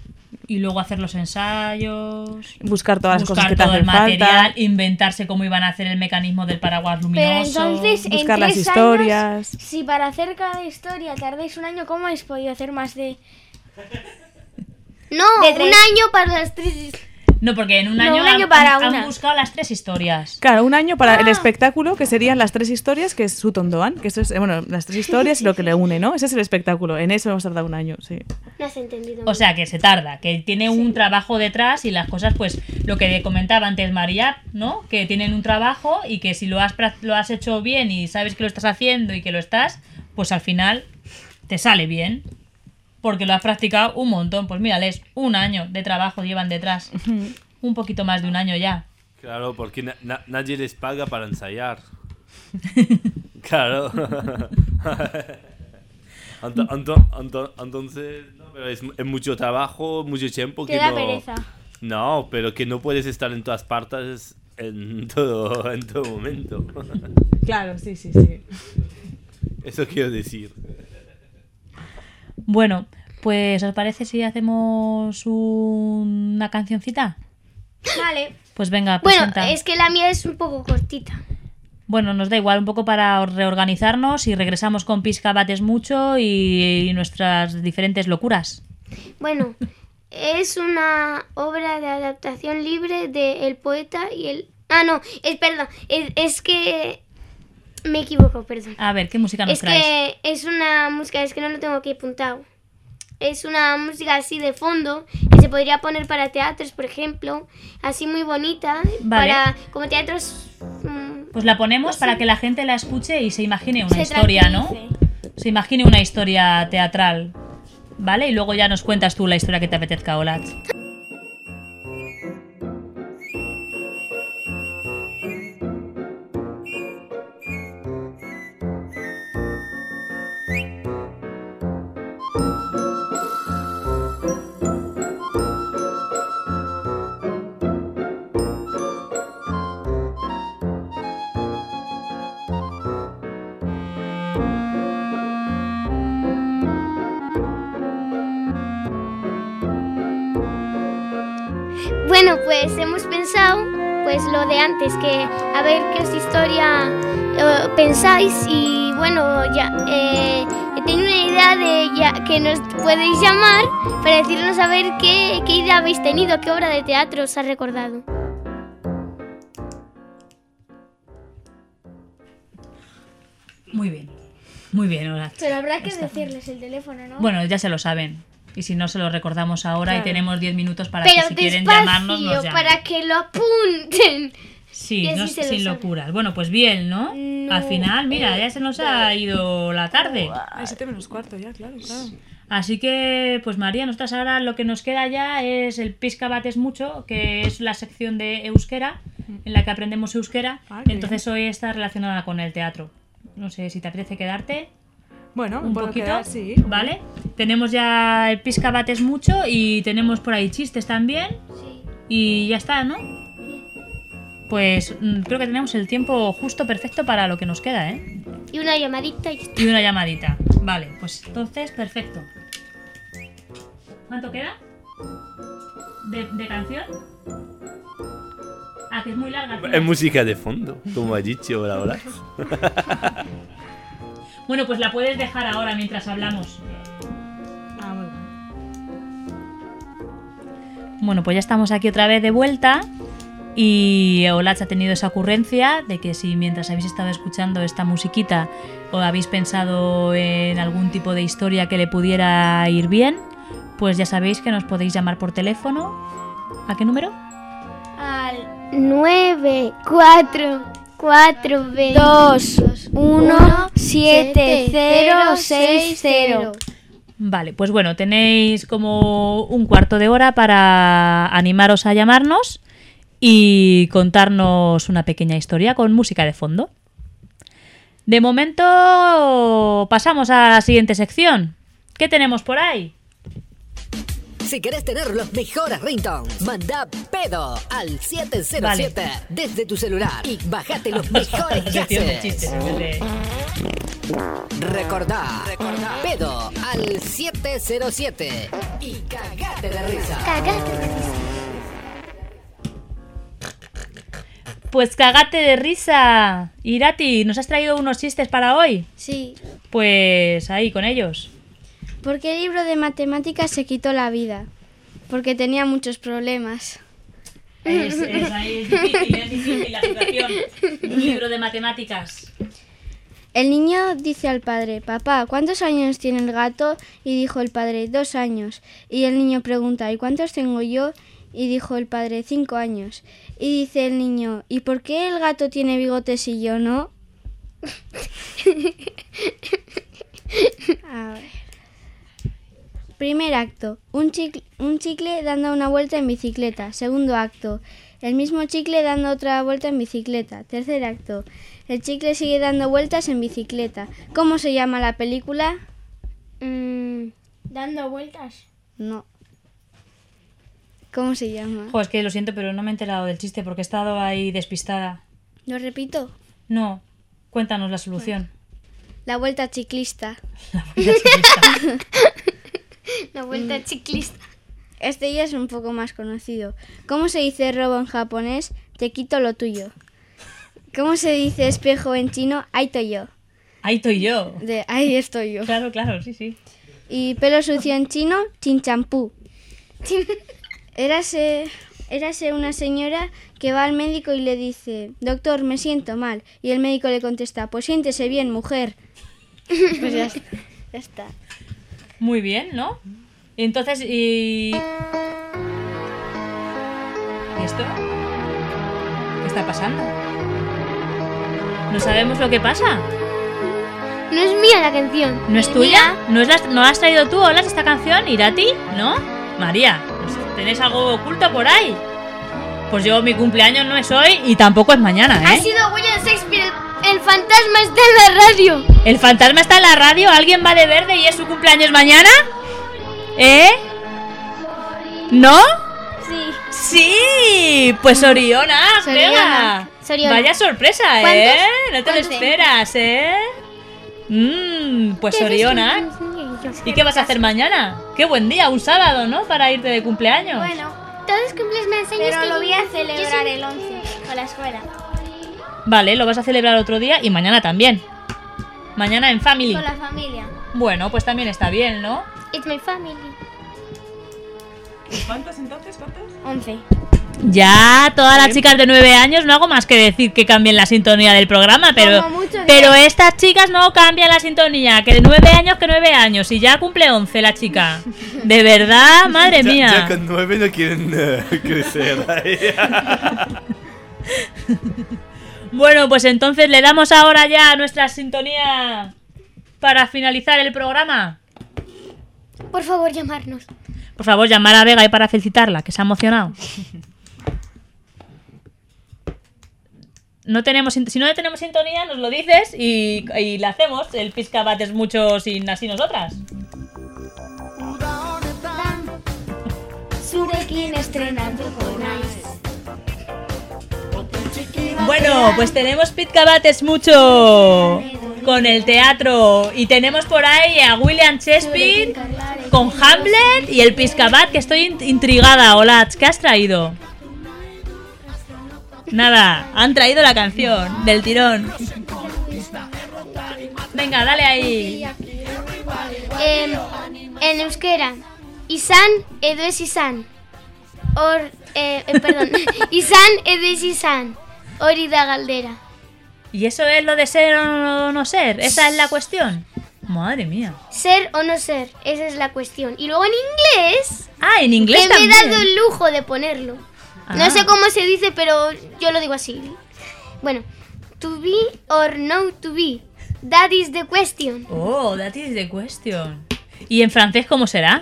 Y luego hacer los ensayos, Buscar todas las buscar cosas que te todo el hacen material, falta. inventarse cómo iban a hacer el mecanismo del paraguas luminoso. Pero entonces, en buscar las tres historias. años, si para hacer cada historia tardáis un año, ¿cómo habéis podido hacer más de...? No, De un tres. año para las tres. No, porque en un No, año, un año han, para han- han una. buscado las tres historias. Claro, un año para Ah. el espectáculo, que serían las tres historias, que es Sutondoan, que eso es, eh, bueno, las tres historias y lo que le une, ¿no? Ese es el espectáculo. En eso hemos tardado un año, sí. No has entendido. O sea, que se tarda, que tiene un trabajo detrás y las cosas, pues, lo que comentaba antes María, ¿no? Que tienen un trabajo y que si lo has, pra- lo has hecho bien y sabes que lo estás haciendo y que lo estás, pues al final te sale bien. Porque lo has practicado un montón. Pues mírales, un año de trabajo llevan detrás. Un poquito más de un año ya. Claro, porque na- na- nadie les paga para ensayar. Claro. Anto- anto- anto- entonces, no, pero es, es mucho trabajo, mucho tiempo Te que da no... pereza. No, pero que no puedes estar en todas partes en todo, en todo momento. Claro, sí, sí, sí. Eso quiero decir. Bueno, pues ¿os parece si hacemos un- una cancioncita? Vale. Pues venga, Bueno, presenta. es que la mía es un poco cortita. Bueno, nos da igual, un poco para reorganizarnos y regresamos con Pizca Bates Mucho y, y nuestras diferentes locuras. Bueno, es una obra de adaptación libre de El poeta y el... Ah, no, es, perdón, es, es que... Me equivoco, perdón. A ver, ¿qué música nos Es traes? que es una música, es que no lo tengo aquí apuntado. Es una música así de fondo que se podría poner para teatros, por ejemplo, así muy bonita, Vale. para como teatros. mm, Pues la ponemos para que la gente la escuche y se imagine una Se historia, ¿no? tranquilice. Se imagine una historia teatral, ¿vale? Y luego ya nos cuentas tú la historia que te apetezca, Olatz. Bueno, pues hemos pensado, pues lo de antes, que a ver qué os historia eh, pensáis y bueno, ya eh, he tenido una idea de ya, que nos podéis llamar para decirnos a ver qué, qué idea habéis tenido, qué obra de teatro os ha recordado. Muy bien, muy bien, Olatz. Pero habrá que decirles el teléfono, ¿no? Bueno, ya se lo saben. Y si no, se lo recordamos ahora y Claro. tenemos diez minutos para Pero que si quieren llamarnos nos despacio, llamen. para que lo apunten. Sí, Y así no, se lo sin saben. locuras. Bueno, pues bien, ¿no? No, Al final, mira, ya se nos ha ido la tarde. Hay siete menos cuarto ya, claro, claro. Así que, pues María, nosotras ahora lo que nos queda ya es el Pizca Bates Mucho, que es la sección de euskera, en la que aprendemos euskera. Ah, qué Entonces hoy está relacionada con el teatro. No sé si te apetece quedarte Bueno, un puedo poquito, quedar, sí. ¿vale? Tenemos ya el Pizca Bates Mucho y tenemos por ahí chistes también. Y ya está, ¿no? Pues mm, creo que tenemos el tiempo justo perfecto para lo que nos queda, ¿eh? Y una llamadita y Y una llamadita. Vale, pues entonces, perfecto. ¿Cuánto queda? ¿De, de canción? Ah, que es muy larga. Es música de fondo, como ha dicho ahora. ahora. Bueno, pues la puedes dejar ahora mientras hablamos. Ah, muy bueno. Bueno, pues ya estamos aquí otra vez de vuelta. Y Olatz ha tenido esa ocurrencia de que si mientras habéis estado escuchando esta musiquita o habéis pensado en algún tipo de historia que le pudiera ir bien, pues ya sabéis que nos podéis llamar por teléfono. ¿A qué número? Al nueve, cuatro, cuatro, dos, uno, siete, cero, seis, cero. Vale, pues bueno, tenéis como un cuarto de hora para animaros a llamarnos y contarnos una pequeña historia con música de fondo. De momento pasamos a la siguiente sección. ¿Qué tenemos por ahí? Si querés tener los mejores ringtones, manda pedo al siete cero siete desde tu celular y bajate los mejores Sección de gases. chistes, en vez de- Recordá, recordá, pedo al siete cero siete y cagate de risa. Cagate de risa. Pues cagate de risa. Irati, ¿nos has traído unos chistes para hoy? Sí. Pues ahí, con ellos. ¿Por qué el libro de matemáticas se quitó la vida? Porque tenía muchos problemas. Es, es, ahí es difícil, es difícil la situación. Un libro de matemáticas. El niño dice al padre: papá, ¿cuántos años tiene el gato? Y dijo el padre: dos años. Y el niño pregunta: ¿y cuántos tengo yo? Y dijo el padre: cinco años. Y dice el niño: ¿y por qué el gato tiene bigotes y yo no? A ver. Primer acto: un chicle, un chicle dando una vuelta en bicicleta. Segundo acto: el mismo chicle dando otra vuelta en bicicleta. Tercer acto: el chicle sigue dando vueltas en bicicleta. ¿Cómo se llama la película? Mm, ¿Dando vueltas? No. ¿Cómo se llama? Jo, es que lo siento, pero no me he enterado del chiste porque he estado ahí despistada. ¿Lo repito? No, cuéntanos la solución. La vuelta ciclista. La vuelta ciclista. La vuelta ciclista. Este ya es un poco más conocido. ¿Cómo se dice robo en japonés? Te quito lo tuyo. ¿Cómo se dice espejo en chino? Ahí estoy yo. Ahí estoy yo. De ahí estoy yo. Claro, claro, sí, sí. Y pelo sucio en chino, chinchampú. Érase, érase una señora que va al médico y le dice: doctor, me siento mal. Y el médico le contesta: pues siéntese bien, mujer. Pues ya está. Ya está. Muy bien, ¿no? Entonces, ¿y... ¿y esto? ¿Qué está pasando? No sabemos lo que pasa. No es mía la canción. ¿No es tuya? ¿No, es la, ¿No la has traído tú, Olas, esta canción? ¿Irati? ¿No? María, ¿tenés algo oculto por ahí? Pues yo, mi cumpleaños no es hoy y tampoco es mañana, Ha ¿eh? sido William Shakespeare. El, el fantasma está en la radio. ¿El fantasma está en la radio? ¿Alguien va de verde y es su cumpleaños mañana? ¿Eh? ¿No? Sí. ¡Sí! Pues Oriona, Soriona. pega. Soriona. Vaya sorpresa, ¿Cuántos? ¿eh? No te lo ¿Cuántos? esperas, ¿eh? Mmm, pues Oriona. ¿Y qué vas a hacer mañana? Qué buen día, un sábado, ¿no? Para irte de cumpleaños. Bueno, Todos cumples más años pero que lo yo. voy a Yo celebrar soy- el once con la escuela. Vale, lo vas a celebrar otro día y mañana también. Mañana en Family. Con la familia. Bueno, pues también está bien, ¿no? It's my family. ¿Cuántos entonces? ¿Cuántos? once. Ya, todas las chicas de nueve años no hago más que decir que cambien la sintonía del programa, pero, Como mucho pero estas chicas no cambian la sintonía, que de nueve años que nueve años y ya cumple once la chica. De verdad, madre Ya, mía. ya con nueve no quieren eh, crecer. Bueno, pues entonces le damos ahora ya nuestra sintonía para finalizar el programa. Por favor, llamarnos. Por favor, llamar a Vega y para felicitarla, que se ha emocionado. No tenemos, sin- si no tenemos sintonía, nos lo dices y, y la hacemos. El Piscabat es mucho sin así nosotras. Zurekin estrenatuko naiz. Bueno, pues tenemos Piscabat es mucho con el teatro y tenemos por ahí a William Shakespeare con Hamlet y el Piscabat, que estoy in- intrigada. Hola, ¿qué has traído? Nada, han traído la canción del tirón. Venga, dale ahí. Em, en euskera, izan edo ez izan. Hor, eh, eh, perdón, izan edo ez izan. Hori da galdera. ¿Y eso es lo de ser o no ser? ¿Esa es la cuestión? Madre mía. Ser o no ser, esa es la cuestión. Y luego en inglés, Ah, en inglés que me he también. dado el lujo de ponerlo. Ah. No sé cómo se dice, pero yo lo digo así. Bueno, to be or no to be. That is the question. Oh, that is the question. ¿Y en francés cómo será?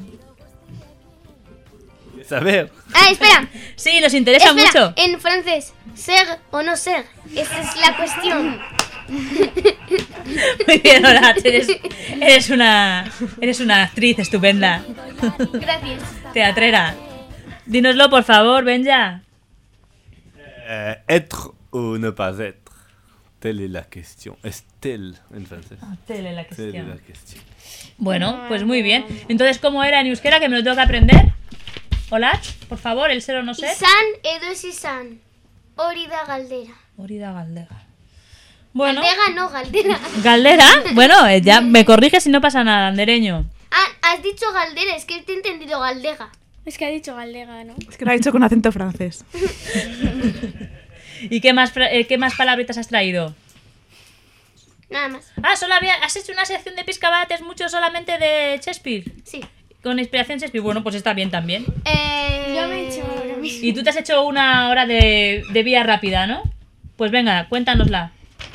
Saber. Ah, espera. Sí, nos interesa espera, mucho. en francés, ser o no ser. Esa es la cuestión. Muy bien, Hola, eres, eres una eres una actriz estupenda. Gracias. Teatrera. Dínoslo, por favor, ven ya. Eh, être ou ne pas être. Telle la question. Estel en francés. Ah, tele la Telle cuestión. la question. Bueno, pues muy bien. Entonces, ¿cómo era en euskera que me lo tengo que aprender? Hola, por favor, el cero no sé. Izan edo ez izan, hori da galdera. Orida Galdega. Bueno, Galdega no, galdera. Galdera. Bueno, eh, ya me corriges si no pasa nada, andereño. Ah, has dicho galdera, es que te he entendido galdega. Es que ha dicho Galdega, ¿no? Es que lo ha dicho con acento francés. ¿Y qué más, fra- eh, qué más palabritas has traído? Nada más. Ah, solo había, has hecho una sección de piscabates mucho solamente de Shakespeare. Sí. Con inspiración Shakespeare. Bueno, pues está bien también. Eh... Yo me he hecho ahora mismo. Y tú te has hecho una hora de, de vía rápida, ¿no? Pues venga, cuéntanosla.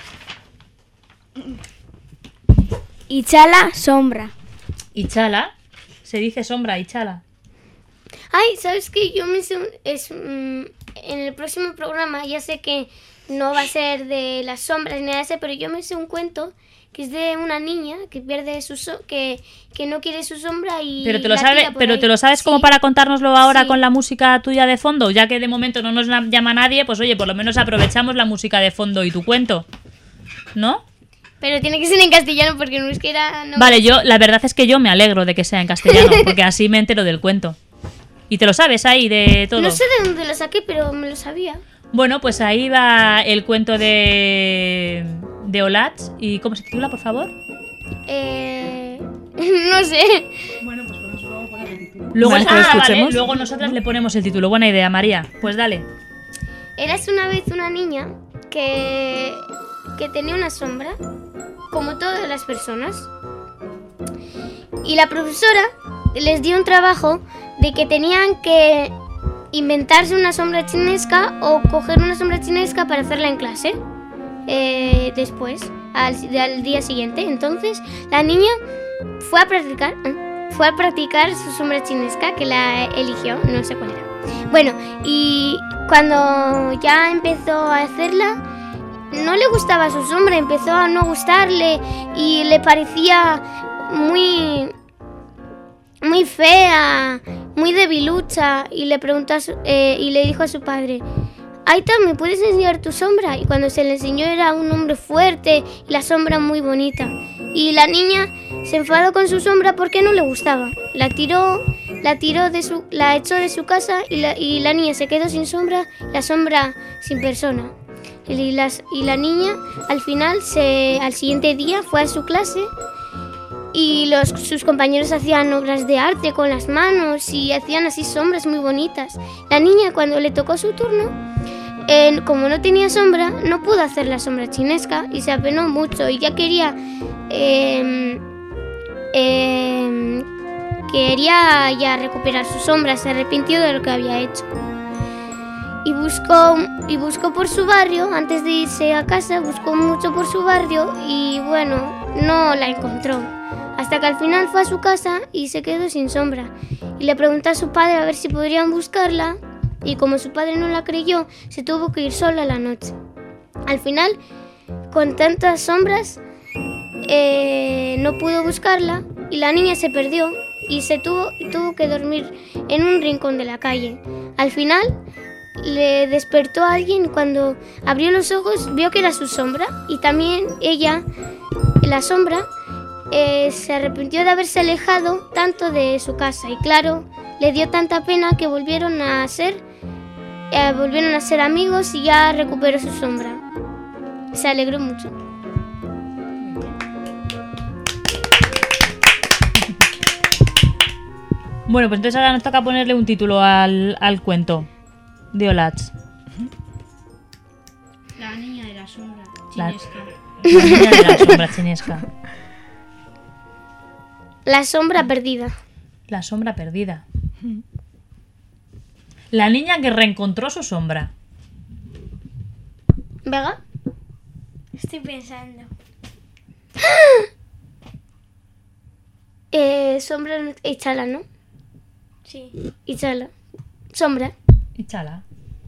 Ichala, sombra. Ichala. Se dice sombra, Ichala. Ay, ¿sabes qué? Yo me sé un- es, mm, en el próximo programa, ya sé que no va a ser de las sombras ni nada de eso, pero yo me sé un cuento que es de una niña que pierde su so- que, que no quiere su sombra y Pero te lo, la sabe, tira por pero ahí. te lo sabes Sí. como para contárnoslo ahora Sí. con la música tuya de fondo, ya que de momento no nos la- llama nadie, pues oye, por lo menos aprovechamos la música de fondo y tu cuento. ¿No? Pero tiene que ser en castellano porque en euskera no. Vale, yo, la verdad es que yo me alegro de que sea en castellano, porque así me entero del cuento. Y te lo sabes ahí de todo. No sé de dónde lo saqué, pero me lo sabía. Bueno, pues ahí va el cuento de de Olatz. ¿Y cómo se titula, por favor? Eh... no sé. Luego, Vale, que lo ah, vale, escuchemos. luego nosotras le ponemos el título. Buena idea, María. Pues dale. Eras una vez una niña que, que tenía una sombra, como todas las personas. Y la profesora les dio un trabajo de que tenían que inventarse una sombra chinesca o coger una sombra chinesca para hacerla en clase eh, después, al, al día siguiente. Entonces la niña fue a practicar, ¿eh? fue a practicar su sombra chinesca, que la eligió, no sé cuál era. Bueno, y cuando ya empezó a hacerla, no le gustaba su sombra, empezó a no gustarle y le parecía muy, muy fea, muy debilucha, y le preguntó a su- eh, y le dijo a su padre: Aita, ¿me puedes enseñar tu sombra? Y cuando se le enseñó era un hombre fuerte y la sombra muy bonita. Y la niña se enfadó con su sombra porque no le gustaba. La tiró, la tiró de su, la echó de su casa y la, y la niña se quedó sin sombra, la sombra sin persona. Y, las, y la niña al final, se, al siguiente día, fue a su clase y los, sus compañeros hacían obras de arte con las manos y hacían así sombras muy bonitas. La niña, cuando le tocó su turno, eh, como no tenía sombra, no pudo hacer la sombra chinesca y se apenó mucho y ya quería... eh, eh, quería ya recuperar su sombra, se arrepintió de lo que había hecho. Y buscó, y buscó por su barrio, antes de irse a casa, buscó mucho por su barrio y bueno, no la encontró. Hasta que al final fue a su casa y se quedó sin sombra. Y le preguntó a su padre a ver si podrían buscarla y como su padre no la creyó, se tuvo que ir sola a la noche. Al final, con tantas sombras, eh, no pudo buscarla y la niña se perdió y se tuvo, tuvo que dormir en un rincón de la calle. Al final le despertó a alguien y cuando abrió los ojos vio que era su sombra y también ella, la sombra, eh, se arrepintió de haberse alejado tanto de su casa y claro, le dio tanta pena que volvieron a ser, eh, volvieron a ser amigos y ya recuperó su sombra. Se alegró mucho. Bueno, pues entonces ahora nos toca ponerle un título al, al cuento de Olatz. La niña de la sombra La- chinesca. La niña de la sombra chinesca. La sombra perdida. La sombra perdida. La niña que reencontró su sombra. ¿Vega? Estoy pensando. Eh, sombra Ichala, ¿no? Sí. Ichala. Sombra. Y chala.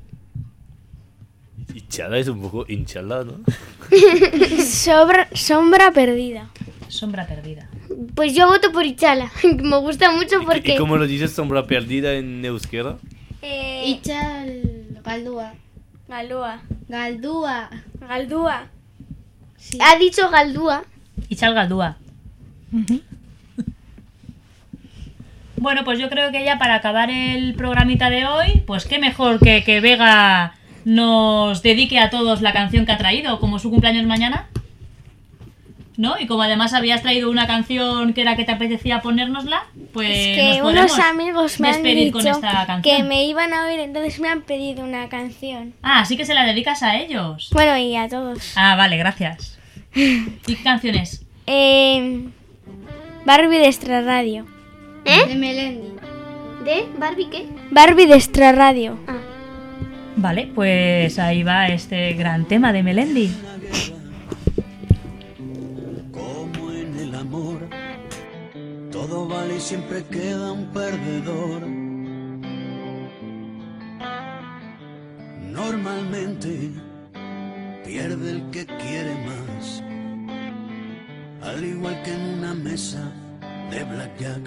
Hinchada es un poco hinchala, ¿no? Sobra, sombra perdida. Sombra perdida. Pues yo voto por Ichala. Me gusta mucho ¿Y, porque... y cómo lo dices sombra perdida en euskera? Eh, Itzal Galdua. Galdúa. Galdua. Galdúa. Ha dicho Galdúa. Itzal Galdúa. Bueno, pues yo creo que ya para acabar el programita de hoy, pues qué mejor que, que Vega nos dedique a todos la canción que ha traído, como su cumpleaños mañana, ¿no? Y como además habías traído una canción que era que te apetecía ponérnosla, pues Es que nos unos podemos amigos me han despedir dicho con esta canción. que me iban a oír, entonces me han pedido una canción. Ah, así que se la dedicas a ellos. Bueno, y a todos. Ah, vale, gracias. ¿Y qué canciones? Eh, Barbie de Extra Radio. ¿Eh? De Melendi. ¿De Barbie qué? Barbie de Extra Radio. Ah. Vale, pues ahí va este gran tema de Melendi. Como en el amor, todo vale y siempre queda un perdedor. Normalmente pierde el que quiere más, al igual que en una mesa de blackjack.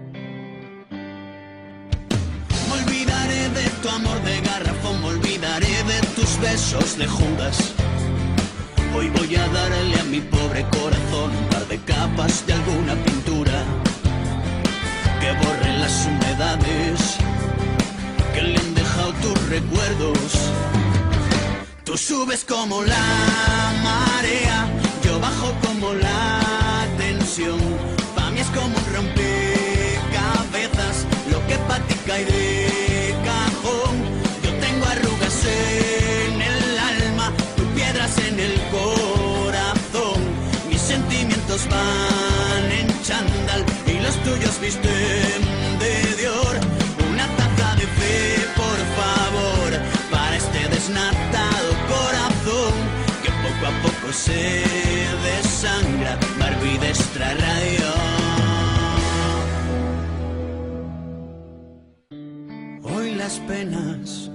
Me olvidaré de tu amor de garrafón, me olvidaré de tus besos de Judas. Hoy voy a darle a mi pobre corazón un par de capas de alguna pintura que borre las humedades que le han dejado tus recuerdos. Tú subes como la marea, yo bajo como la tensión. Pa' mí es como un rompecabezas, lo que pa' ti cae de cajón. Yo tengo arrugas en el alma, tú piedras en el corazón. Mis sentimientos van en chándal y los tuyos visten de Dior. Una taza de fe, por favor, para este desnatado corazón que poco a poco se desangra. Barbie de Extra Radio. Hoy las penas,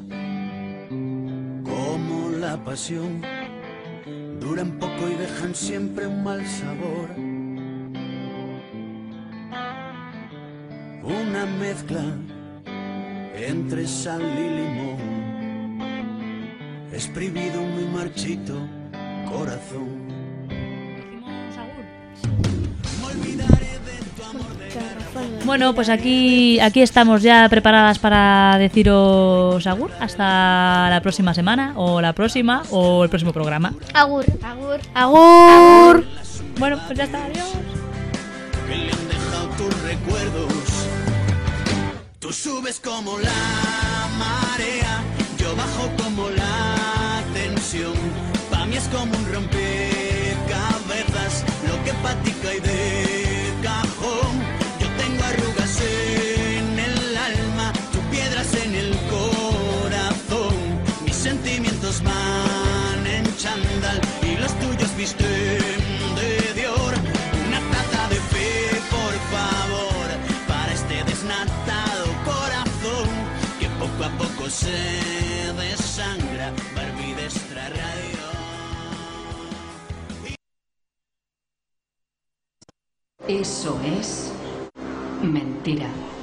como la pasión, duran poco y dejan siempre un mal sabor. Una mezcla entre sal y limón, exprimido un muy marchito corazón. Bueno, pues aquí, aquí estamos ya preparadas para deciros agur hasta la próxima semana, o la próxima, o el próximo programa. Agur. Agur. ¡Agur! Bueno, pues ya está, adiós. Que le han dejado tus recuerdos. Tú subes como la marea, yo bajo como la tensión. Pa' mí es como un rompecabezas, lo que pa' ti cae de cajón. Yo tengo arrugas en el alma, tú piedras en el corazón. Mis sentimientos van en chándal y los tuyos visten de Dior. Una taza de fe, por favor, para este desnatado corazón que poco a poco se desangra. Barbie de Extra Radio. Eso es mentira.